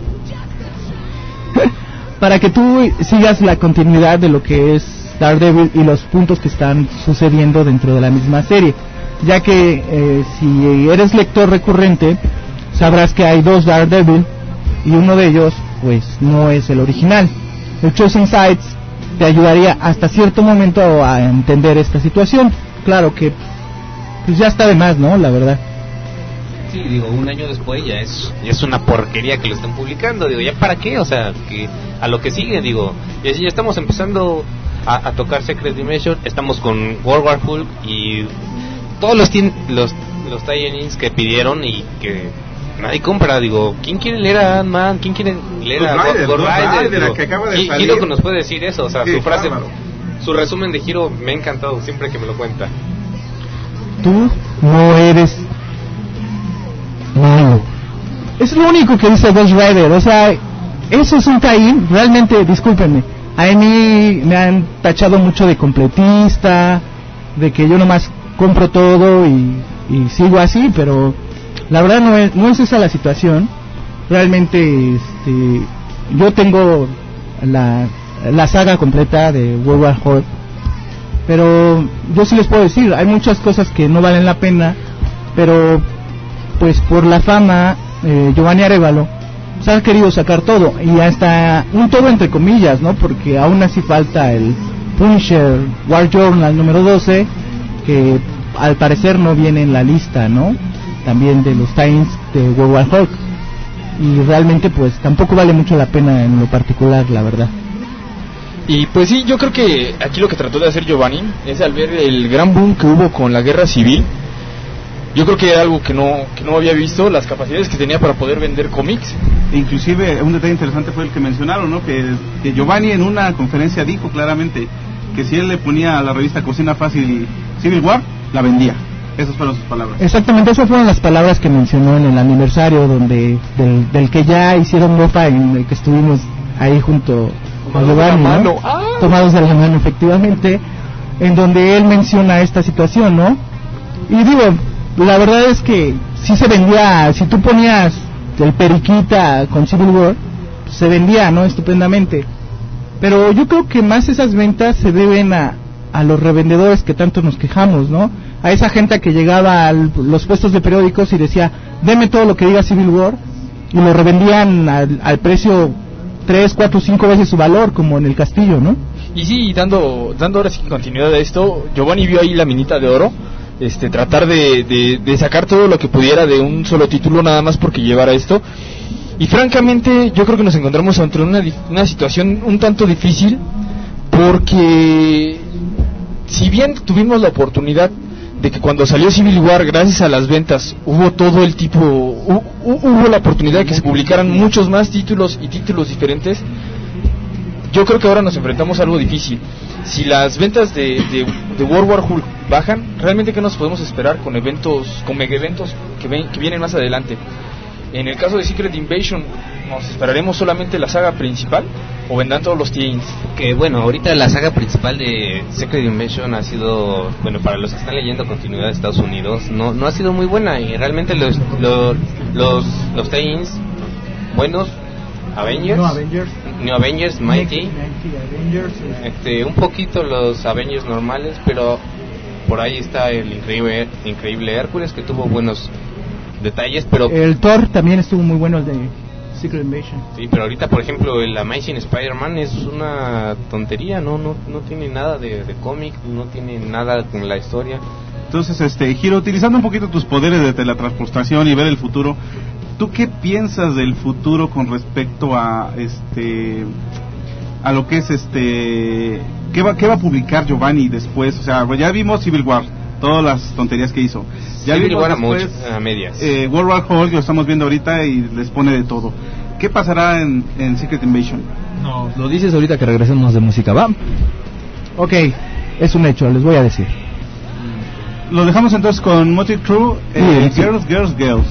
para que tú sigas la continuidad de lo que es Daredevil y los puntos que están sucediendo dentro de la misma serie, ya que eh, si eres lector recurrente sabrás que hay dos Daredevil y uno de ellos pues no es el original. El Chosen Sites te ayudaría hasta cierto momento a entender esta situación. Claro que pues ya está de más, ¿no? La verdad. Sí, digo, un año después ya es ya es una porquería que lo están publicando. Digo, ¿ya para qué? O sea, que a lo que sigue, digo, ya, ya estamos empezando a, a tocar Secret Dimension, estamos con World War Hulk y todos los los, los tie-ins que pidieron y que nadie compra. Digo, ¿quién quiere leer a Ant-Man? ¿Quién quiere leer a Ghost Rider? Hiro que nos puede decir eso, o sea, sí, su frase, bárbaro. Su resumen de Hiro me ha encantado siempre que me lo cuenta. Tú no eres malo. Es lo único que dice Ghost Rider, o sea, eso es un tie-in, realmente, discúlpenme, a mí me han tachado mucho de completista, de que yo nomás compro todo y, y sigo así, pero la verdad no es, no es esa la situación. Realmente este, yo tengo la, la saga completa de World War Hulk, pero yo sí les puedo decir, hay muchas cosas que no valen la pena, pero pues por la fama eh, Giovanni Arévalo pues, ha querido sacar todo, y hasta un todo entre comillas, ¿no? Porque aún así falta el Punisher War Journal número doce, que al parecer no viene en la lista, ¿no? También de los Times de World War Hulk, y realmente pues tampoco vale mucho la pena en lo particular, la verdad. Y pues sí, yo creo que aquí lo que trató de hacer Giovanni es, al ver el gran boom que hubo con la guerra civil, yo creo que era algo que no que no había visto, las capacidades que tenía para poder vender cómics. Inclusive un detalle interesante fue el que mencionaron, ¿no? Que, que Giovanni en una conferencia dijo claramente que si él le ponía a la revista Cocina Fácil Civil War, la vendía. Esas fueron sus palabras. Exactamente, esas fueron las palabras que mencionó en el aniversario donde del, del que ya hicieron nota, en el que estuvimos ahí junto a Giovanni, ¿no? ¡Ah! Tomados de la mano, efectivamente, en donde él menciona esta situación, ¿no? Y digo, la verdad es que sí se vendía, si tú ponías el Periquita con Civil War, pues se vendía, ¿no? Estupendamente. Pero yo creo que más esas ventas se deben a, a los revendedores que tanto nos quejamos, ¿no? A esa gente que llegaba a los puestos de periódicos y decía, deme todo lo que diga Civil War, y lo revendían al, al precio tres, cuatro, cinco veces su valor, como en el Castillo, ¿no? Y sí, dando dando ahora sí continuidad a esto, Giovanni vio ahí la minita de oro, este tratar de, de, de sacar todo lo que pudiera de un solo título, nada más porque llevara esto. Y francamente yo creo que nos encontramos ante una, una situación un tanto difícil, porque si bien tuvimos la oportunidad de que cuando salió Civil War, gracias a las ventas, hubo todo el tipo, hu, hubo la oportunidad de que se publicaran muchos más títulos y títulos diferentes, yo creo que ahora nos enfrentamos a algo difícil. Si las ventas de, de, de World War Hulk bajan, realmente ¿qué nos podemos esperar con eventos, con mega eventos que, ven, que vienen más adelante? En el caso de Secret Invasion, ¿nos esperaremos solamente la saga principal o vendrán todos los teens? Que bueno, ahorita la saga principal de Secret Invasion ha sido, bueno, para los que están leyendo continuidad de Estados Unidos, no no ha sido muy buena, y realmente los los los, los teens buenos, Avengers, No Avengers, New Avengers, Mighty, Mighty Avengers, este, un poquito los Avengers normales, pero por ahí está el increíble increíble Hércules, que tuvo buenos detalles, pero el Thor también estuvo muy bueno, el de Secret Invasion. Sí, pero ahorita, por ejemplo, el Amazing Spider-Man es una tontería, no no no tiene nada de, de cómic, no tiene nada con la historia. Entonces, este, Giro, utilizando un poquito tus poderes de teletransportación y ver el futuro, ¿tú qué piensas del futuro con respecto a este a lo que es este qué va qué va a publicar Giovanni después? O sea, ya vimos Civil War, todas las tonterías que hizo. Ya Civil vimos War a, después, mucho, a medias. Eh, World War Hulk lo estamos viendo ahorita y les pone de todo. ¿Qué pasará en, en Secret Invasion? No, lo dices ahorita que regresemos de música, ¿va? Ok, es un hecho, les voy a decir. Lo dejamos entonces con Motley Crue, eh, sí, sí. Girls, Girls, Girls.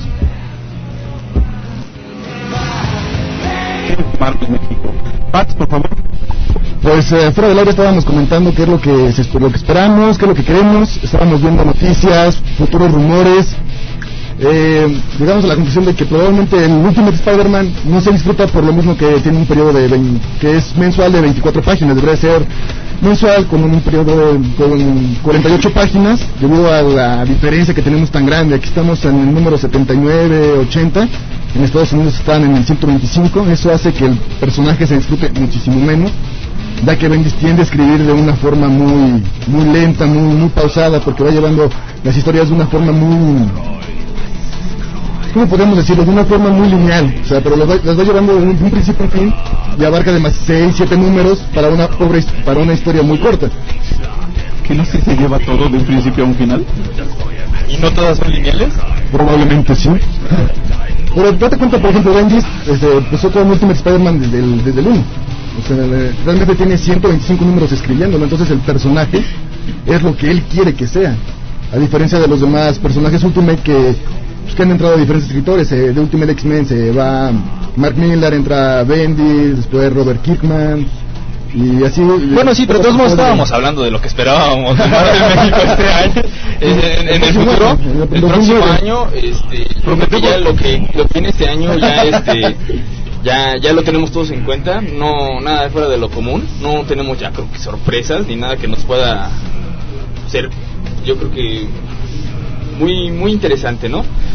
Marcos, México. Pat, por favor. Pues eh, fuera del aire estábamos comentando qué es lo que se, lo que esperamos, qué es lo que queremos, estábamos viendo noticias, futuros rumores, eh, llegamos a la conclusión de que probablemente el Ultimate Spider-Man no se disfruta por lo mismo que tiene un periodo de veinte, que es mensual de veinticuatro páginas, debería ser mensual con un periodo de, con cuarenta y ocho páginas, debido a la diferencia que tenemos tan grande. Aquí estamos en el número setenta y nueve, ochenta, en Estados Unidos están en el ciento veinticinco, eso hace que el personaje se disfrute muchísimo menos, ya que Bendis tiende a escribir de una forma muy muy lenta, muy muy pausada, porque va llevando las historias de una forma muy, ¿cómo podemos decirlo? De una forma muy lineal, o sea, pero las va, las va llevando de un, de un principio a fin, y abarca además seis, siete números para una pobre, para una historia muy corta. ¿Que no se lleva todo de un principio a un final? ¿Y no todas son lineales? Probablemente sí. Pero date cuenta, por ejemplo, Bendis este, empezó con Ultimate Spider-Man desde el, desde el uno. O sea, realmente tiene ciento veinticinco números escribiéndolo, entonces el personaje es lo que él quiere que sea, a diferencia de los demás personajes Ultimate que, pues, que han entrado diferentes escritores. Eh, de Ultimate X-Men se va Mark Millar, entra Bendis, después Robert Kirkman y así. Bueno, sí, pero todos modos estábamos hablando de lo que esperábamos de Marvel México este año, en, en el futuro, el próximo año, este, yo creo que ya lo que lo que viene este año ya este ya ya lo tenemos todos en cuenta, no nada fuera de lo común, no tenemos ya creo que sorpresas ni nada que nos pueda ser, yo creo que muy muy interesante, ¿no?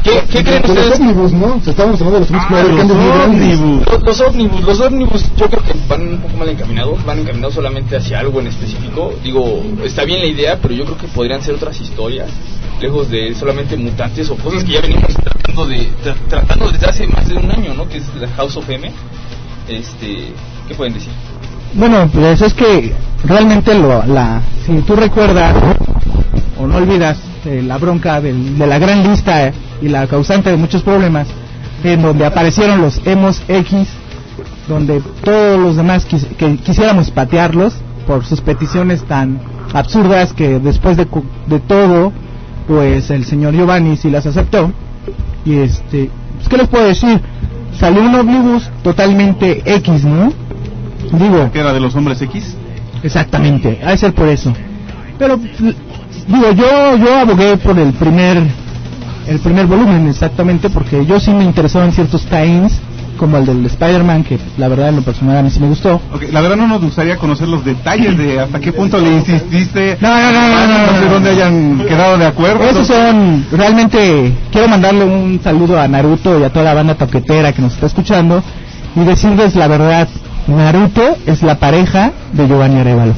¿Qué, qué creen ustedes? Los ómnibus, ¿no? Se estábamos hablando de los ómnibus, Ah, pero los ómnibus. Los, los ómnibus, los ómnibus yo creo que van un poco mal encaminados, van encaminados solamente hacia algo en específico. Digo, está bien la idea, pero yo creo que podrían ser otras historias, lejos de solamente mutantes o cosas que ya venimos tratando de tra tratando desde hace más de un año, ¿no? Que es la House of M. Este, ¿qué pueden decir? Bueno, pues es que realmente lo, la, si tú recuerdas o no olvidas eh, la bronca del, de la gran lista eh, y la causante de muchos problemas, en donde aparecieron los Emos X, donde todos los demás quis, que quisiéramos patearlos por sus peticiones tan absurdas que después de, de todo, pues el señor Giovanni sí las aceptó. Y este, pues, ¿qué les puedo decir? Salió un ómnibus totalmente X, ¿no? Digo, ¿que era de los hombres X? Exactamente, ha de ser por eso. Pero digo, yo yo abogué por el primer el primer volumen exactamente porque yo sí me interesó en ciertos tie-ins como el del Spider-Man, que la verdad en lo personal a mí sí me gustó. Okay, la verdad no nos gustaría conocer los detalles de hasta qué punto le insististe. No, no, no, no, no, no sé no, dónde hayan quedado de acuerdo. Esos son, realmente, quiero mandarle un saludo a Naruto y a toda la banda toquetera que nos está escuchando y decirles la verdad, Naruto es la pareja de Giovanni Arévalo.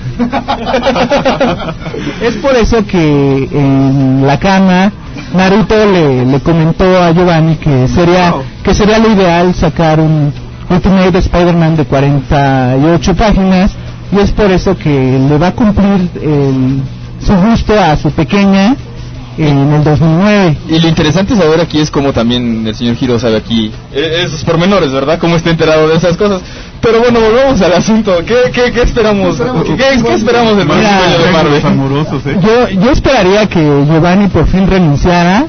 Es por eso que en la cama Naruto le, le comentó a Giovanni que sería que sería lo ideal sacar un Ultimate Spider-Man de cuarenta y ocho páginas, y es por eso que le va a cumplir el, su gusto a su pequeña en el dos mil nueve. Y lo interesante saber aquí es cómo también el señor Giro sabe aquí eh, esos pormenores, ¿verdad? Cómo está enterado de esas cosas. Pero bueno, volvamos al asunto. ¿Qué, qué, qué esperamos? ¿Qué, qué, qué esperamos del Mira, principio de Marvel? Amorosos, ¿eh? Yo, yo esperaría que Giovanni por fin renunciara,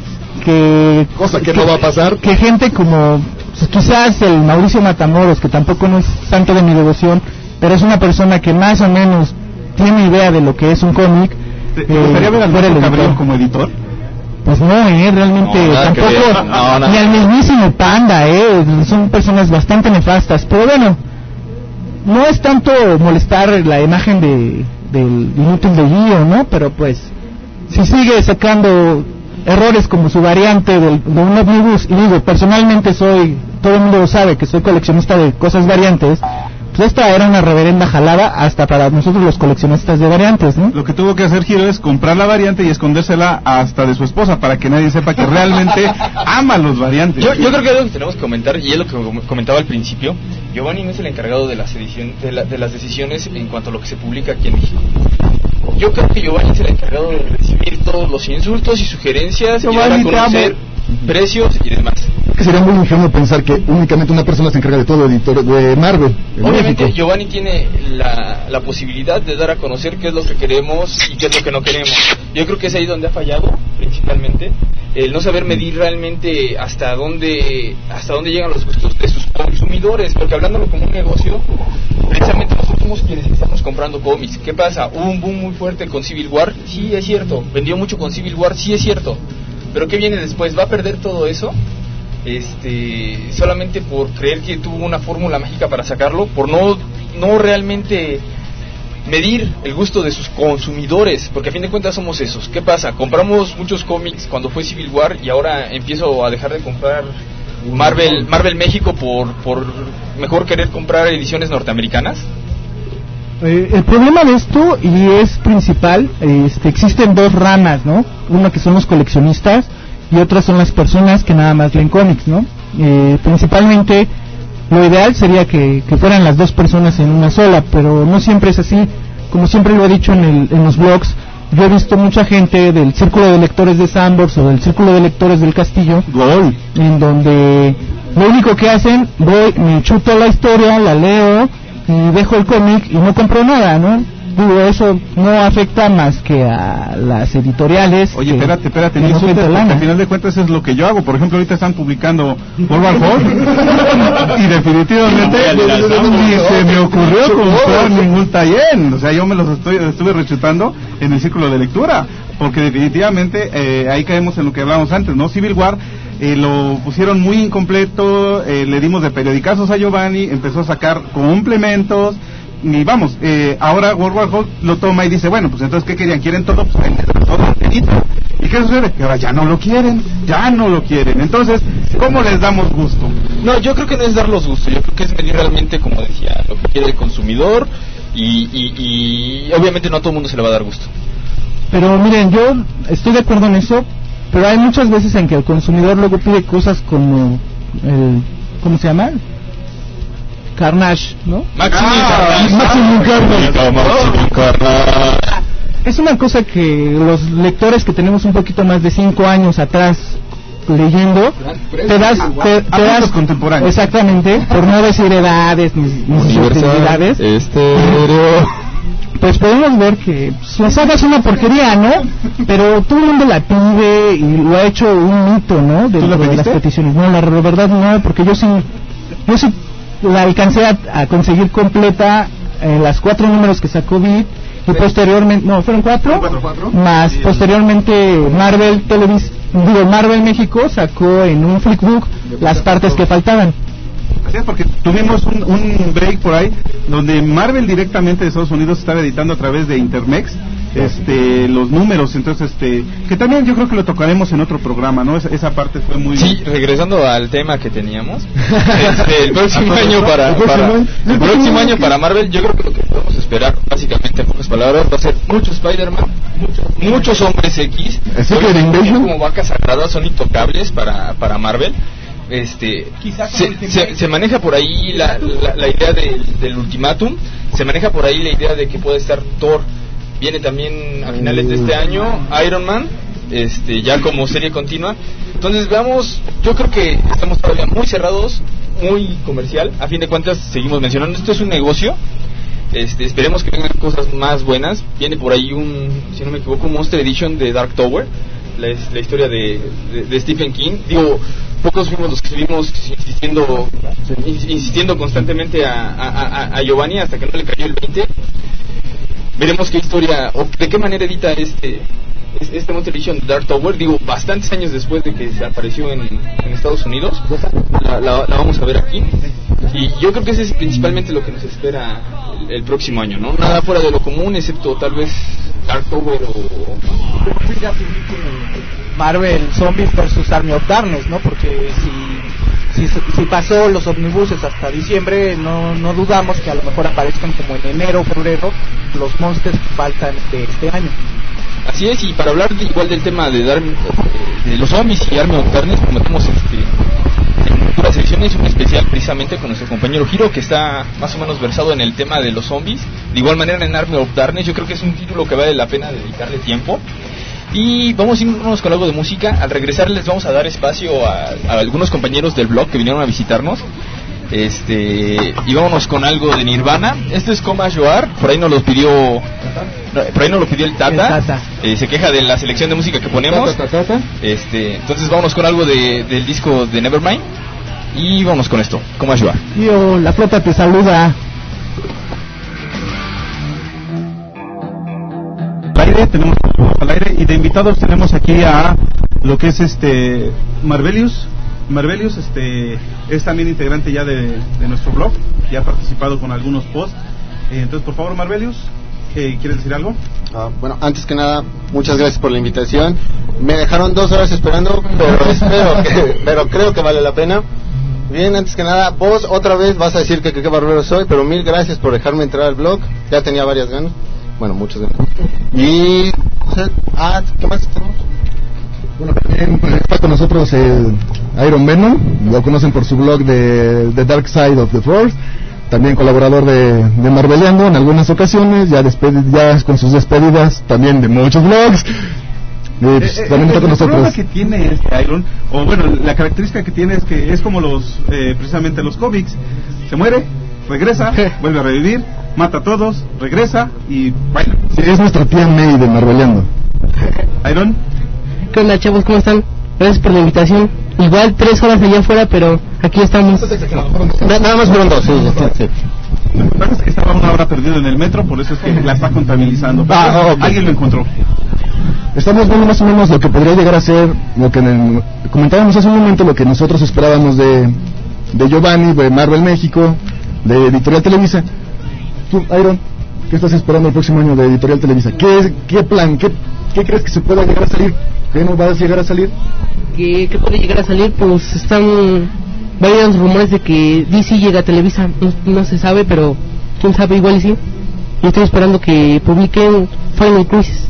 que cosa que, que no va a pasar. Que gente como pues, quizás el Mauricio Matamoros, que tampoco no es santo de mi devoción, pero es una persona que más o menos tiene idea de lo que es un cómic. ¿Te, te gustaría ver al Marco Cabrera como editor? Pues no, eh, realmente No, nada que tampoco, ver. No, no. ni al mismísimo Panda, eh, son personas bastante nefastas, pero bueno, no es tanto molestar la imagen de del inútil de Gio, ¿no? Pero pues, si sigue sacando errores como su variante del, de un ómnibus, y digo, personalmente soy, todo el mundo lo sabe que soy coleccionista de cosas variantes, pues esta era una reverenda jalada hasta para nosotros los coleccionistas de variantes, ¿no? Lo que tuvo que hacer Giro es comprar la variante y escondérsela hasta de su esposa para que nadie sepa que realmente ama los variantes. Yo, yo creo que es lo que tenemos que comentar, y es lo que comentaba al principio. Giovanni no es el encargado de las, edición, de, la, de las decisiones en cuanto a lo que se publica aquí en México. Yo creo que Giovanni es el encargado de recibir todos los insultos y sugerencias Giovanni, y dar a conocer precios y demás. Que sería muy ingenuo pensar que únicamente una persona se encarga de todo, editor de Marvel en Obviamente México. Giovanni tiene la, la posibilidad de dar a conocer qué es lo que queremos y qué es lo que no queremos. Yo creo que es ahí donde ha fallado principalmente, el no saber medir realmente hasta dónde hasta dónde llegan los gustos de sus consumidores, porque hablándolo como un negocio, precisamente nosotros somos quienes estamos comprando cómics. ¿Qué pasa? Hubo un boom muy fuerte con Civil War, sí es cierto, vendió mucho con Civil War, sí es cierto, pero ¿qué viene después? ¿Va a perder todo eso? Este, solamente por creer que tuvo una fórmula mágica para sacarlo, por no, no realmente medir el gusto de sus consumidores, porque a fin de cuentas somos esos. ¿Qué pasa? Compramos muchos cómics cuando fue Civil War y ahora empiezo a dejar de comprar Marvel Marvel México por, por mejor querer comprar ediciones norteamericanas. Eh, el problema de esto, y es principal, este, existen dos ramas, ¿no? Una que son los coleccionistas y otras son las personas que nada más leen cómics, ¿no? Eh, principalmente lo ideal sería que, que fueran las dos personas en una sola, pero no siempre es así. Como siempre lo he dicho en, el, en los blogs, yo he visto mucha gente del círculo de lectores de Sandbox o del círculo de lectores del Castillo, Gol. en donde lo único que hacen, voy, me chuto la historia, la leo y dejo el cómic y no compro nada, ¿no? Digo, eso no afecta más que a las editoriales. Oye, que, espérate, espérate, que no no insultes, cuentan porque lana. al final de cuentas es lo que yo hago. Por ejemplo, ahorita están publicando World War Hulk y definitivamente ni se me ocurrió comprar ningún taller. O sea, yo me los estoy estuve rechutando en el círculo de lectura, porque definitivamente eh, ahí caemos en lo que hablábamos antes, ¿no? Civil War eh, lo pusieron muy incompleto, eh, le dimos de periodicazos a Giovanni, empezó a sacar complementos. Y vamos, eh, ahora World War Hulk lo toma y dice, bueno, pues entonces ¿qué querían? ¿Quieren todo? Pues ahí les doy todo enterito. Y ¿Y qué sucede? Que ahora ya no lo quieren, ya no lo quieren. Entonces, ¿cómo les damos gusto? No, yo creo que no es darlos gusto, yo creo que es medir realmente, como decía, lo que quiere el consumidor y, y, y obviamente no a todo el mundo se le va a dar gusto. Pero miren, yo estoy de acuerdo en eso, pero hay muchas veces en que el consumidor luego pide cosas como el, ¿cómo se llama? Carnage, ¿no? Maximum ah, Carnage. Maximum Carnage. Maximum Carnage. Es una cosa que los lectores que tenemos un poquito más de cinco años atrás leyendo, te das, te, te das contemporáneos. Exactamente, por no decir edades ni, ni Universal, estéreo. Pues podemos ver que la saga es una porquería, ¿no? Pero todo el mundo la pide y lo ha hecho un mito, ¿no? De, de las peticiones. No, la, la verdad no, porque yo sí, yo sí la alcancé a, a conseguir completa en las cuatro números que sacó Beat y posteriormente, no, fueron cuatro, ¿Cuatro, cuatro? más sí, posteriormente Marvel Televis, digo, Marvel México sacó en un flickbook las partes que faltaban. Así es, porque tuvimos un, un break por ahí donde Marvel directamente de Estados Unidos estaba editando a través de Intermex este los números, entonces este que también yo creo que lo tocaremos en otro programa, ¿no? Esa, esa parte fue muy... Sí, regresando al tema que teníamos, este, el próximo año para, para el próximo año para Marvel, yo creo que lo que podemos esperar, básicamente en pocas palabras, va a ser mucho Spider-Man, muchos, muchos hombres X, como vacas sagradas son intocables para, para Marvel. Este se, se, se maneja por ahí la, la, la idea de, del ultimátum, se maneja por ahí la idea de que puede estar Thor, viene también a finales de este año Iron Man, este ya como serie continua. Entonces veamos, yo creo que estamos todavía muy cerrados, muy comercial, a fin de cuentas seguimos mencionando, esto es un negocio. Este, esperemos que vengan cosas más buenas. Viene por ahí un, si no me equivoco, un Monster Edition de Dark Tower, la, la historia de, de, de Stephen King. Digo, pocos fuimos los que estuvimos insistiendo insistiendo constantemente a, a, a Giovanni hasta que no le cayó el veinte. Veremos qué historia o de qué manera edita este este Monster Edition de Dark Tower. Digo, bastantes años después de que se apareció en, en Estados Unidos, la, la, la vamos a ver aquí. Y yo creo que ese es principalmente lo que nos espera el, el próximo año, ¿no? Nada fuera de lo común, excepto tal vez Dark Tower o... Marvel Zombies versus Army of Darkness, ¿no? Porque si, si si pasó los omnibuses hasta diciembre, no no dudamos que a lo mejor aparezcan como en enero o febrero los monsters que faltan de este año. Así es, y para hablar de, igual del tema de, dar, de los zombies y Army of Darkness, prometemos este en la selección es un especial precisamente con nuestro compañero Hiro, que está más o menos versado en el tema de los zombies. De igual manera en Army of Darkness, yo creo que es un título que vale la pena dedicarle tiempo. Y vamos a irnos con algo de música. Al regresar les vamos a dar espacio a, a algunos compañeros del blog que vinieron a visitarnos. Este, y vámonos con algo de Nirvana. Este es Coma Joar, por ahí nos lo pidió no, por ahí nos lo pidió el Tata, el tata. Eh, se queja de la selección de música que ponemos. Tata, tata, tata. Este, entonces vámonos con algo de, del disco de Nevermind. Y vámonos con esto, Coma Joar. Yo, la flota te saluda. Al aire, tenemos al aire y de invitados tenemos aquí a lo que es este Marvelius. Marvelius este es también integrante ya de, de nuestro blog, ya ha participado con algunos posts. Eh, entonces, por favor, Marvelius, eh, ¿quieres decir algo? Uh, bueno, antes que nada, muchas gracias por la invitación. Me dejaron dos horas esperando, pero espero que, pero creo que vale la pena. Bien, antes que nada, vos otra vez vas a decir que qué barbero soy, pero mil gracias por dejarme entrar al blog. Ya tenía varias ganas, bueno, muchas ganas. Y ah, ¿qué más tenemos? Bueno, también está con nosotros el Iron Venom, lo conocen por su blog de The Dark Side of the Force, también colaborador de, de Marveleando en algunas ocasiones, ya, desped, ya con sus despedidas también de muchos blogs. Eh, pues, eh, también eh, está con el nosotros. problema que tiene este Iron, o bueno, la característica que tiene es que es como los, eh, precisamente los cómics, se muere, regresa, vuelve a revivir, mata a todos, regresa y bueno. Sí, es nuestra tía May de Marveleando. Iron. ¿Qué onda, chavos? ¿Cómo están? Gracias por la invitación. Igual tres horas allá afuera, pero aquí estamos. Na, nada más fueron dos, sí, sí, sí. Lo que pasa es que estaba una hora perdido en el metro, por eso es que la está contabilizando. Ah, okay. Alguien lo encontró. Estamos viendo más o menos lo que podría llegar a ser, lo que en el, comentábamos hace un momento, lo que nosotros esperábamos de, de Giovanni, de Marvel México, de Editorial Televisa. Tú, Iron, ¿qué estás esperando el próximo año de Editorial Televisa? ¿Qué, qué plan, qué, qué crees que se pueda llegar a salir ¿Qué no va a llegar a salir? ¿Qué, qué puede llegar a salir? Pues están varios rumores de que D C llega a Televisa. No, no se sabe, pero quién sabe, igual y sí. Yo estoy esperando que publiquen Final Crisis.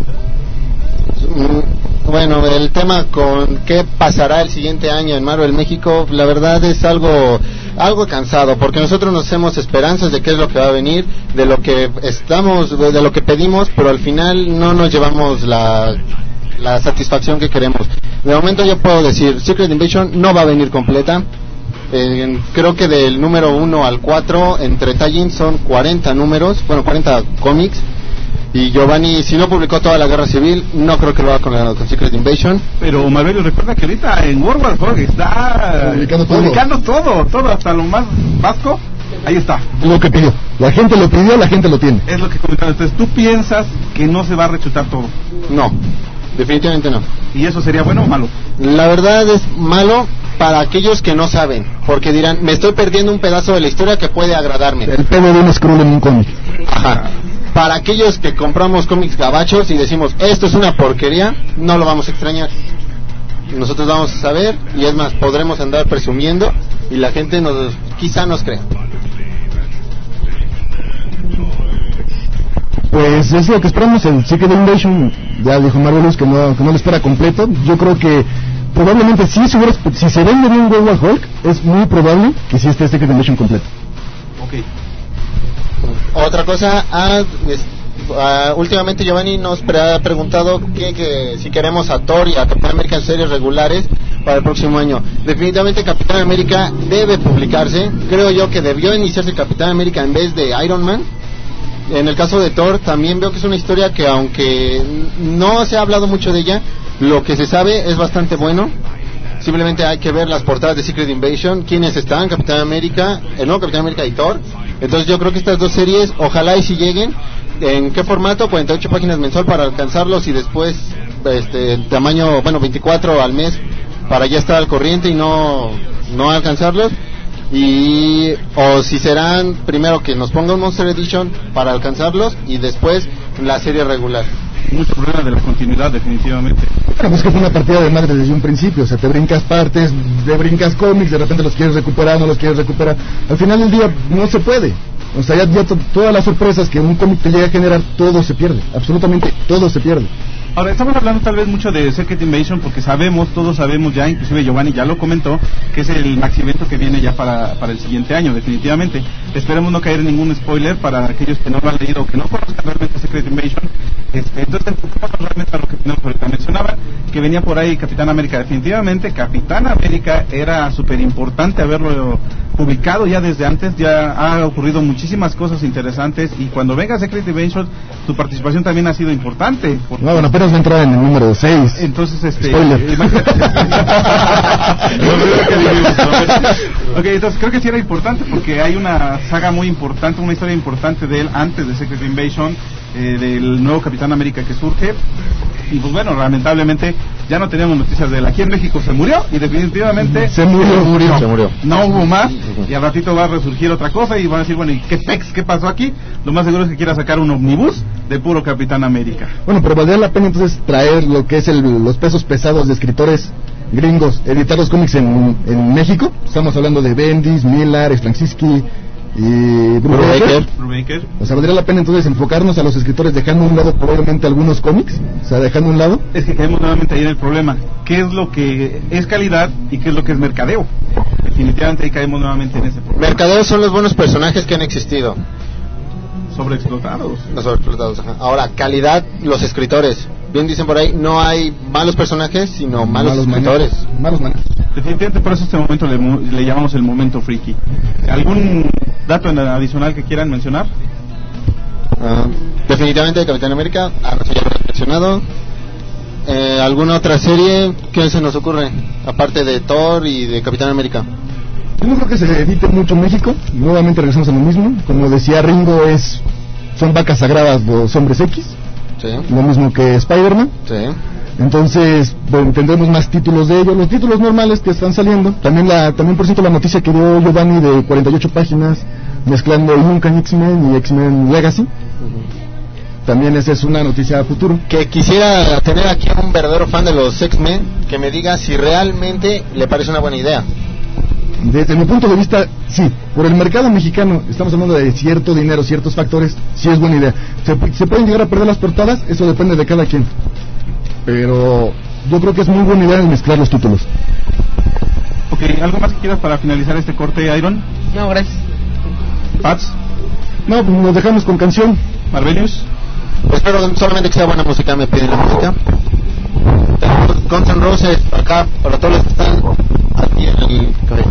Bueno, el tema con qué pasará el siguiente año en Marvel México, la verdad es algo algo cansado, porque nosotros nos hacemos esperanzas de qué es lo que va a venir, de lo que estamos, de lo que pedimos, pero al final no nos llevamos la la satisfacción que queremos. De momento yo puedo decir, Secret Invasion no va a venir completa. Eh, creo que del número uno al cuatro entre tie-ins son cuarenta números, bueno, cuarenta cómics. Y Giovanni, si no publicó toda la Guerra Civil, no creo que lo haga con, con Secret Invasion. Pero Marvel, recuerda que ahorita en World War Hulk está publicando, publicando todo. todo, todo, hasta lo más vasco. Ahí está. Lo que pidió. La gente lo pidió, la gente lo tiene. Es lo que comentaba. Entonces, ¿tú piensas que no se va a rechutar todo? No, definitivamente no. ¿Y eso sería bueno o malo? La verdad es malo para aquellos que no saben, porque dirán, me estoy perdiendo un pedazo de la historia que puede agradarme. El pedo de un Skrull en un cómic. Ajá. Para aquellos que compramos cómics gabachos y decimos, esto es una porquería, no lo vamos a extrañar. Nosotros vamos a saber, y es más, podremos andar presumiendo, y la gente nos quizá nos crea. Pues es lo que esperamos. El Secret Invasion, ya dijo Marvelous que no, que no lo espera completo. Yo creo que probablemente si se, hubiera, si se vende bien World War Hulk, es muy probable que sí esté Secret Invasion completo. Ok. Otra cosa, ah, es, ah, últimamente Giovanni nos pre ha preguntado que, que si queremos a Thor y a Capitán América en series regulares para el próximo año. Definitivamente Capitán América debe publicarse. Creo yo que debió iniciarse Capitán América en vez de Iron Man. En el caso de Thor también veo que es una historia que, aunque no se ha hablado mucho de ella, lo que se sabe es bastante bueno. Simplemente hay que ver las portadas de Secret Invasion, quiénes están, Capitán América, el nuevo Capitán América y Thor. Entonces yo creo que estas dos series, ojalá y si lleguen, ¿en qué formato? cuarenta y ocho páginas mensual para alcanzarlos y después este tamaño, bueno, veinticuatro al mes para ya estar al corriente y no no alcanzarlos. Y o si serán primero que nos ponga un Monster Edition para alcanzarlos y después la serie regular. Mucho problema de la continuidad, definitivamente. Bueno, pues que fue una partida de madre desde un principio. O sea, te brincas partes, te brincas cómics, de repente los quieres recuperar, no los quieres recuperar. Al final del día no se puede. O sea, ya, ya to, todas las sorpresas que un cómic te llega a generar, todo se pierde. Absolutamente todo se pierde. Ahora, estamos hablando tal vez mucho de Secret Invasion porque sabemos, todos sabemos ya, inclusive Giovanni ya lo comentó, que es el maxi evento que viene ya para, para el siguiente año, definitivamente. Esperemos no caer en ningún spoiler para aquellos que no lo han leído o que no conozcan realmente Secret Invasion. Este, entonces, enfocamos realmente a lo que tenemos ahorita. Mencionaba que venía por ahí Capitán América. Definitivamente, Capitán América era súper importante haberlo publicado ya desde antes. Ya ha ocurrido muchísimas cosas interesantes y cuando venga Secret Invasion, su participación también ha sido importante. No, bueno, apenas va a entrar en el número seis. Entonces, este... Spoiler. Ok, entonces creo que sí era importante porque hay una saga muy importante, una historia importante de él antes de Secret Invasion, eh, del nuevo Capitán América que surge. Y pues bueno, lamentablemente ya no teníamos noticias de él. Aquí en México se murió y definitivamente se murió, murió. Se murió. No hubo más y al ratito va a resurgir otra cosa y van a decir, bueno, ¿y qué pex? ¿Qué pasó aquí? Lo más seguro es que quiera sacar un omnibus de puro Capitán América. Bueno, pero valdría la pena entonces traer lo que es el, los pesos pesados de escritores gringos, editar los cómics en, en México. Estamos hablando de Bendis, Millar, Straczynski y Brubaker. Brubaker. O sea, valdría la pena entonces enfocarnos a los escritores dejando a un lado probablemente algunos cómics, o sea, dejando a un lado. Es que caemos nuevamente ahí en el problema. ¿Qué es lo que es calidad y qué es lo que es mercadeo? Definitivamente ahí caemos nuevamente en ese problema. Mercadeo son los buenos personajes que han existido. Sobreexplotados. Los sobreexplotados, ajá. Ahora, calidad, los escritores. Bien dicen por ahí, no hay malos personajes, sino malos, malos escritores. Manejos. Malos manejos. Definitivamente por eso este momento le, le llamamos el momento friki. ¿Algún dato adicional que quieran mencionar? Uh, definitivamente de Capitán América, ah, no sé, ya lo he mencionado. Eh, ¿Alguna otra serie que se nos ocurre? Aparte de Thor y de Capitán América. Yo no creo que se edite mucho en México. Nuevamente regresamos a lo mismo. Como decía Ringo, es son vacas sagradas los hombres X. Sí. Lo mismo que Spider-Man. Sí. Entonces, bueno, tendremos más títulos de ellos, los títulos normales que están saliendo. También la también por cierto la noticia que dio Giovanni de cuarenta y ocho páginas mezclando Uncanny X-Men y X-Men Legacy. Uh-huh. también esa es una noticia a futuro. Que quisiera tener aquí a un verdadero fan de los X-Men que me diga si realmente le parece una buena idea. Desde mi punto de vista, sí. Por el mercado mexicano, estamos hablando de cierto dinero, ciertos factores, sí es buena idea. ¿Se, se pueden llegar a perder las portadas? Eso depende de cada quien. Pero yo creo que es muy buena idea mezclar los títulos. Ok, ¿algo más que quieras para finalizar este corte, Iron? No, gracias. ¿Pats? No, pues nos dejamos con canción. ¿Marvelius? Espero solamente que sea buena música, me piden la música. Tenemos Guns N' Roses acá, para todos los que están aquí en el cabello.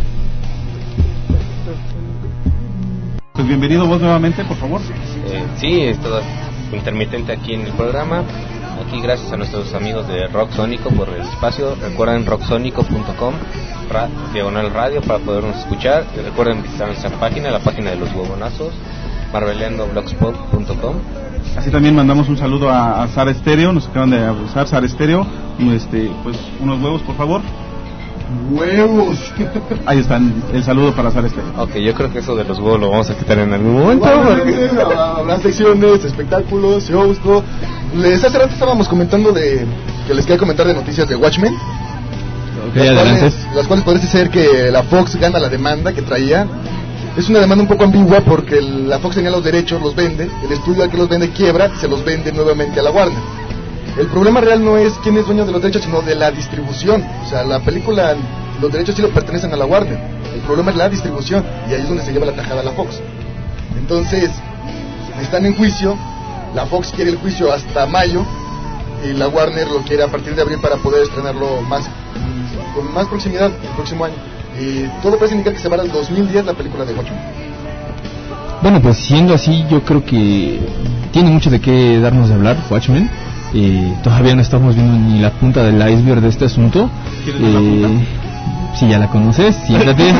Pues bienvenido vos nuevamente, por favor. Eh, sí, es todo intermitente aquí en el programa. Aquí gracias a nuestros amigos de Rock Sónico por el espacio. Recuerden rock sónico punto com, ra, diagonal radio, para podernos escuchar. Y recuerden visitar nuestra página, la página de los huevonazos, marveleando blogspot punto com. Así también mandamos un saludo a, a Sara Estéreo, nos acaban de abusar, Sara Estéreo. Este, pues unos huevos, por favor. ¡Huevos! Ahí están, el saludo para Sara Estéreo. Ok, yo creo que eso de los huevos lo vamos a quitar en algún momento. Bueno, porque... habrá secciones, espectáculos, shows, todo. Les hace rato estábamos comentando de que les quería comentar de noticias de Watchmen. Okay, las, adelante. cuales, las cuales parece ser que la Fox gana la demanda que traía. Es una demanda un poco ambigua porque la Fox tenía los derechos, los vende, el estudio al que los vende quiebra, se los vende nuevamente a la Warner. El problema real no es quién es dueño de los derechos, sino de la distribución. O sea, la película, los derechos sí le pertenecen a la Warner. El problema es la distribución, y ahí es donde se lleva la tajada a la Fox. Entonces, están en juicio, la Fox quiere el juicio hasta mayo, y la Warner lo quiere a partir de abril para poder estrenarlo más con más proximidad el próximo año. Y todo parece indicar que se va al dos mil diez la película de Watchmen. Bueno, pues siendo así, yo creo que tiene mucho de qué darnos de hablar Watchmen. Eh, todavía no estamos viendo ni la punta del iceberg de este asunto. Eh, si ya la conoces, siéntate.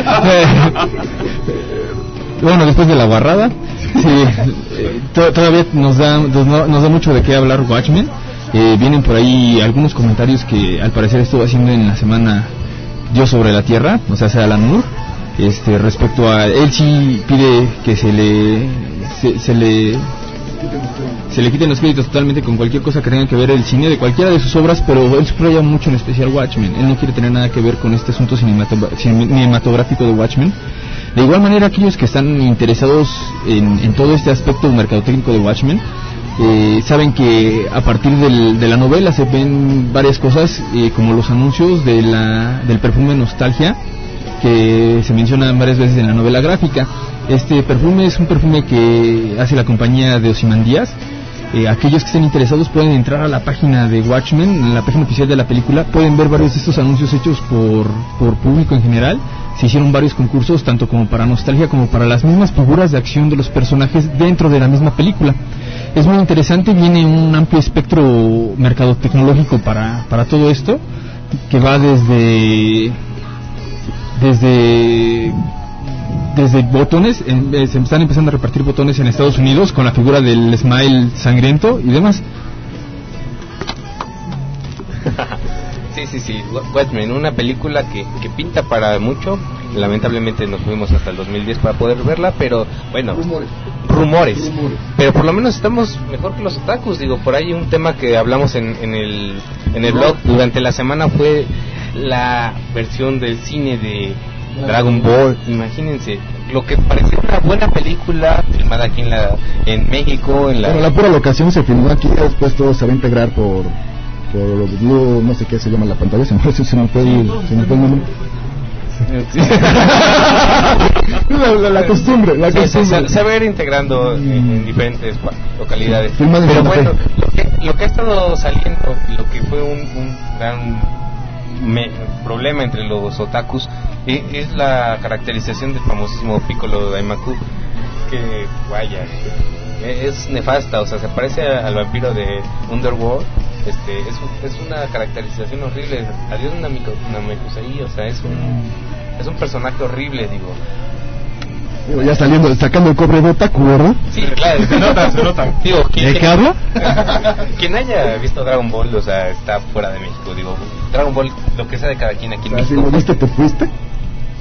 Bueno, después de la barrada, sí, eh, to- todavía nos da, nos, nos da mucho de qué hablar Watchmen. Eh, vienen por ahí algunos comentarios que al parecer estuvo haciendo en la semana Dios sobre la Tierra, o sea, sea Alan Moore. Este, respecto a él sí pide que se le se, se le se le quiten los créditos totalmente con cualquier cosa que tenga que ver el cine de cualquiera de sus obras, pero él subraya mucho en especial Watchmen. Él no quiere tener nada que ver con este asunto cinemato- cinematográfico de Watchmen. De igual manera, aquellos que están interesados en, en todo este aspecto mercadotécnico de Watchmen, eh, saben que a partir del, de la novela se ven varias cosas, eh, como los anuncios de la, del perfume Nostalgia, que se mencionan varias veces en la novela gráfica. Este perfume es un perfume que hace la compañía de Ozymandias. Eh, aquellos que estén interesados pueden entrar a la página de Watchmen, en la página oficial de la película, pueden ver varios de estos anuncios hechos por, por público en general. Se hicieron varios concursos, tanto como para Nostalgia como para las mismas figuras de acción de los personajes dentro de la misma película. Es muy interesante, viene un amplio espectro mercadotecnológico para, para todo esto, que va desde desde desde botones, en, eh, se están empezando a repartir botones en Estados Unidos con la figura del Smile sangriento y demás. Sí, sí, sí, Watchmen, una película que, que pinta para mucho. Lamentablemente nos fuimos hasta el dos mil diez para poder verla, pero bueno, rumores. rumores, rumores. Pero por lo menos estamos mejor que los otakus. Digo, por ahí un tema que hablamos en, en el en el blog durante la semana fue la versión del cine de Dragon Ball. Imagínense, lo que parecía una buena película filmada aquí en la en México, en la Bueno, la pura locación se filmó aquí, después todo se va a integrar por por Blue, no sé qué se llama la pantalla, se me, se me fue el, se me fue el nombre. la, la, la costumbre, la sí, costumbre. Se, se va a ir integrando en, en diferentes pero sí, bueno, lo que, lo que ha estado saliendo, lo que fue un, un gran me, problema entre los otakus, es, es la caracterización del famosísimo Piccolo Daimaku, que vaya, es nefasta, o sea, se parece al vampiro de Underworld. Este, es, es una caracterización horrible. Adiós Namekusei, o sea, es un es un personaje horrible, digo. Digo, ya saliendo, sacando el cobre de otaku, ¿verdad? Sí, claro, se nota, se nota. Digo, ¿de qué habla? Quien haya visto Dragon Ball, o sea, está fuera de México, digo. Dragon Ball, lo que sea de cada quien aquí en o sea, México. Si lo viste, te fuiste.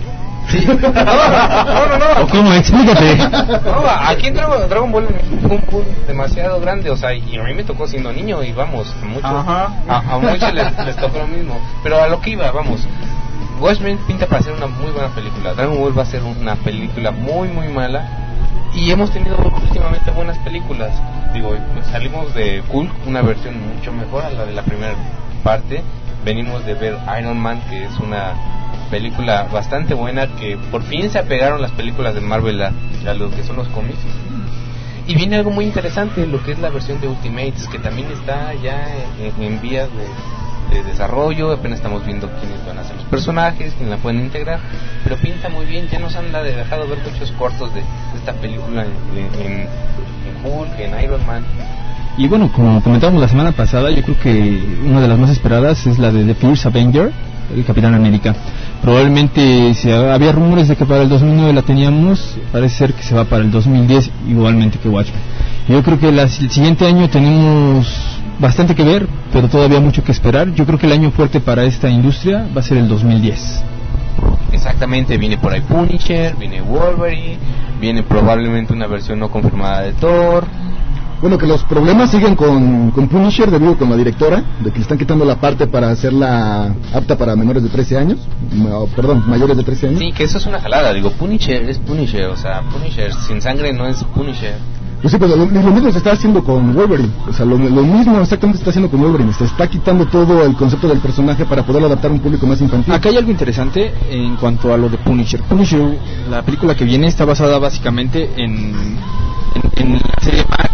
Sí. No, no, no, no. ¿Cómo? Explícate. No, aquí en Dragon, Dragon Ball fue un pool demasiado grande, o sea, y a mí me tocó siendo niño y vamos, a muchos, a, a muchos les, les tocó lo mismo. Pero a lo que iba, vamos. Watchmen pinta para ser una muy buena película. Dragon Ball va a ser una película muy, muy mala. Y hemos tenido últimamente buenas películas. Digo, salimos de Hulk, una versión mucho mejor a la de la primera parte. Venimos de ver Iron Man, que es una película bastante buena, que por fin se apegaron las películas de Marvel a, a lo que son los cómics. Y viene algo muy interesante, lo que es la versión de Ultimates, que también está ya en, en vías de, de desarrollo. Apenas estamos viendo quiénes van a ser los personajes, quién la pueden integrar, pero pinta muy bien. Ya nos han dejado ver muchos cortos de, de esta película en, en, en Hulk, en Iron Man. Y bueno, como comentábamos la semana pasada, yo creo que una de las más esperadas es la de The First Avenger, el Capitán América. Probablemente si había rumores de que para el dos mil nueve la teníamos, parece ser que se va para el dos mil diez, igualmente que Watchmen. Yo creo que la, el siguiente año tenemos bastante que ver, pero todavía mucho que esperar. Yo creo que el año fuerte para esta industria va a ser el dos mil diez. Exactamente, viene por ahí Punisher, viene Wolverine, viene probablemente una versión no confirmada de Thor. Bueno, que los problemas siguen con, con Punisher debido con la directora, de que le están quitando la parte para hacerla apta para menores de trece años, no, perdón, mayores de trece años. Sí, que eso es una jalada, digo, Punisher es Punisher, o sea, Punisher sin sangre no es Punisher. Pues sí, pero lo, lo mismo se está haciendo con Wolverine, o sea, lo, lo mismo exactamente se está haciendo con Wolverine, se está quitando todo el concepto del personaje para poderlo adaptar a un público más infantil. Acá hay algo interesante en cuanto a lo de Punisher. Punisher, la película que viene, está basada básicamente en, en, en la serie Max.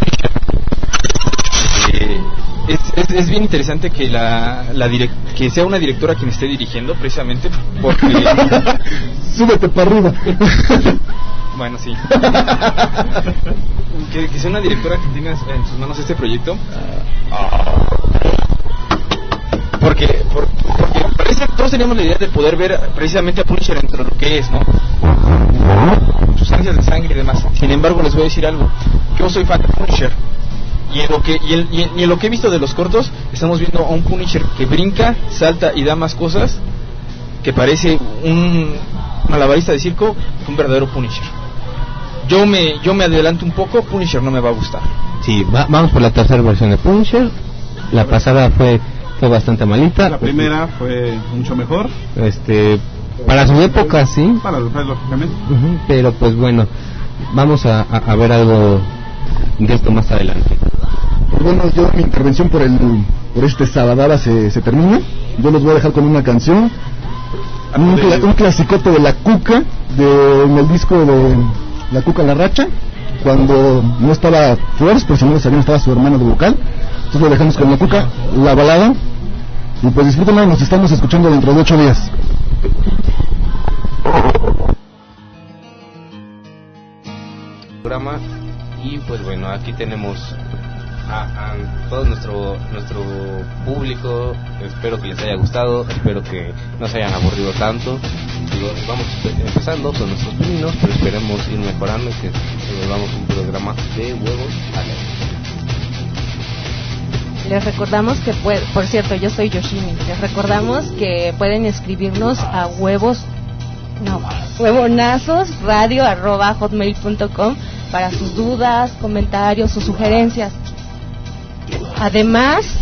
Eh, es, es, es bien interesante que la, la direct, que sea una directora quien esté dirigiendo, precisamente porque súbete para arriba. Bueno, sí. que, que sea una directora que tenga en sus manos este proyecto. Porque, por, porque parece que todos teníamos la idea de poder ver precisamente a Punisher entre lo que es, ¿no? Sus ansias de sangre y demás. Sin embargo, les voy a decir algo. Yo soy fan de Punisher. Y en, lo que, y, el, y, en, y en lo que he visto de los cortos, estamos viendo a un Punisher que brinca, salta y da más cosas, que parece un malabarista de circo que un verdadero Punisher. Yo me yo me adelanto un poco, Punisher no me va a gustar. Sí, va, vamos por la tercera versión de Punisher. La pasada fue fue bastante malita. La primera fue mucho mejor. Este, para su época sí. Para los fans, lógicamente. Uh-huh, pero pues bueno, vamos a, a, a ver algo de esto más adelante. Bueno, yo mi intervención por el por este Sabadaba se, se termina. Yo los voy a dejar con una canción, un, cl- un clasicote de La Cuca, de, en el disco de La Cuca La Racha, cuando no estaba Flores, por si no lo sabían, estaba su hermano de vocal. Entonces lo dejamos con La Cuca, la balada, y pues disfrútenla, nos estamos escuchando dentro de ocho días. Programa. Y pues bueno, aquí tenemos a, a todo nuestro nuestro público. Espero que les haya gustado, espero que no se hayan aburrido tanto. Digo, vamos empezando con nuestros pininos, pero esperemos ir mejorando y que volvamos un programa de huevos al aire. Les recordamos que, puede, por cierto, yo soy Yoshimi. Les recordamos que pueden escribirnos a huevos, no, huevonazos radio arroba hotmail punto com para sus dudas, comentarios, sus sugerencias. Además,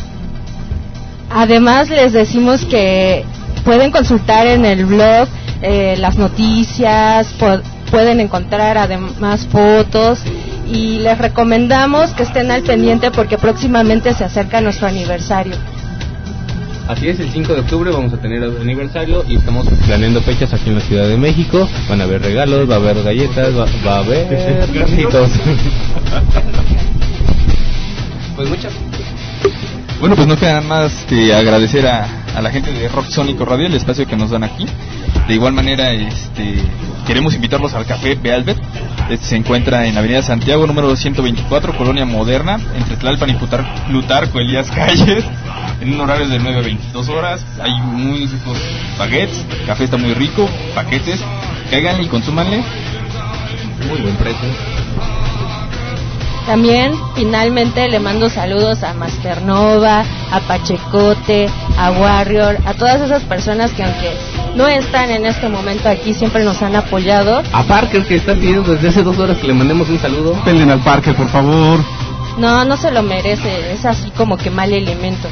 además les decimos que pueden consultar en el blog eh, las noticias, po- pueden encontrar además fotos, y les recomendamos que estén al pendiente porque próximamente se acerca nuestro aniversario. Así es, el cinco de octubre vamos a tener el aniversario y estamos planeando fechas aquí en la Ciudad de México. Van a haber regalos, va a haber galletas, va, va a haber gasitos. Pues muchas. Bueno, pues no queda más que agradecer a, a la gente de Rock Sónico Radio el espacio que nos dan aquí. De igual manera, este, queremos invitarlos al Café Velvet. Este se encuentra en Avenida Santiago, número ciento veinticuatro, Colonia Moderna, entre Tlalpan y Plutar- Plutarco Elías Calles, en un horario de nueve a veintidós horas. Hay muy ricos baguettes, el café está muy rico, paquetes, cáiganle y consúmanle. Muy buen precio. También finalmente le mando saludos a Masternova, a Pachecote, a Warrior, a todas esas personas que aunque no están en este momento aquí, siempre nos han apoyado. A Parker, que está pidiendo desde hace dos horas que le mandemos un saludo. Pelen al Parker, por favor. No, no se lo merece, es así como que mal elemento.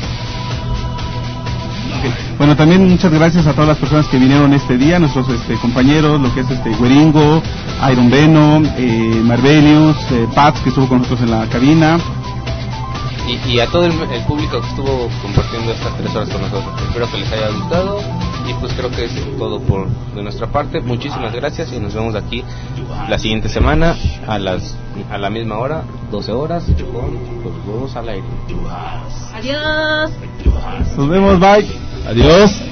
Bueno, también muchas gracias a todas las personas que vinieron este día, nuestros este, compañeros, lo que es este Güeringo, Iron Venom, eh, Marvelius, eh, Pats, que estuvo con nosotros en la cabina. Y, y a todo el, el público que estuvo compartiendo estas tres horas con nosotros. Espero que les haya gustado. Y pues creo que es todo por de nuestra parte. Muchísimas gracias y nos vemos aquí la siguiente semana a las a la misma hora, doce horas, con los huevos al aire. Adiós. Nos vemos, bye. Adiós.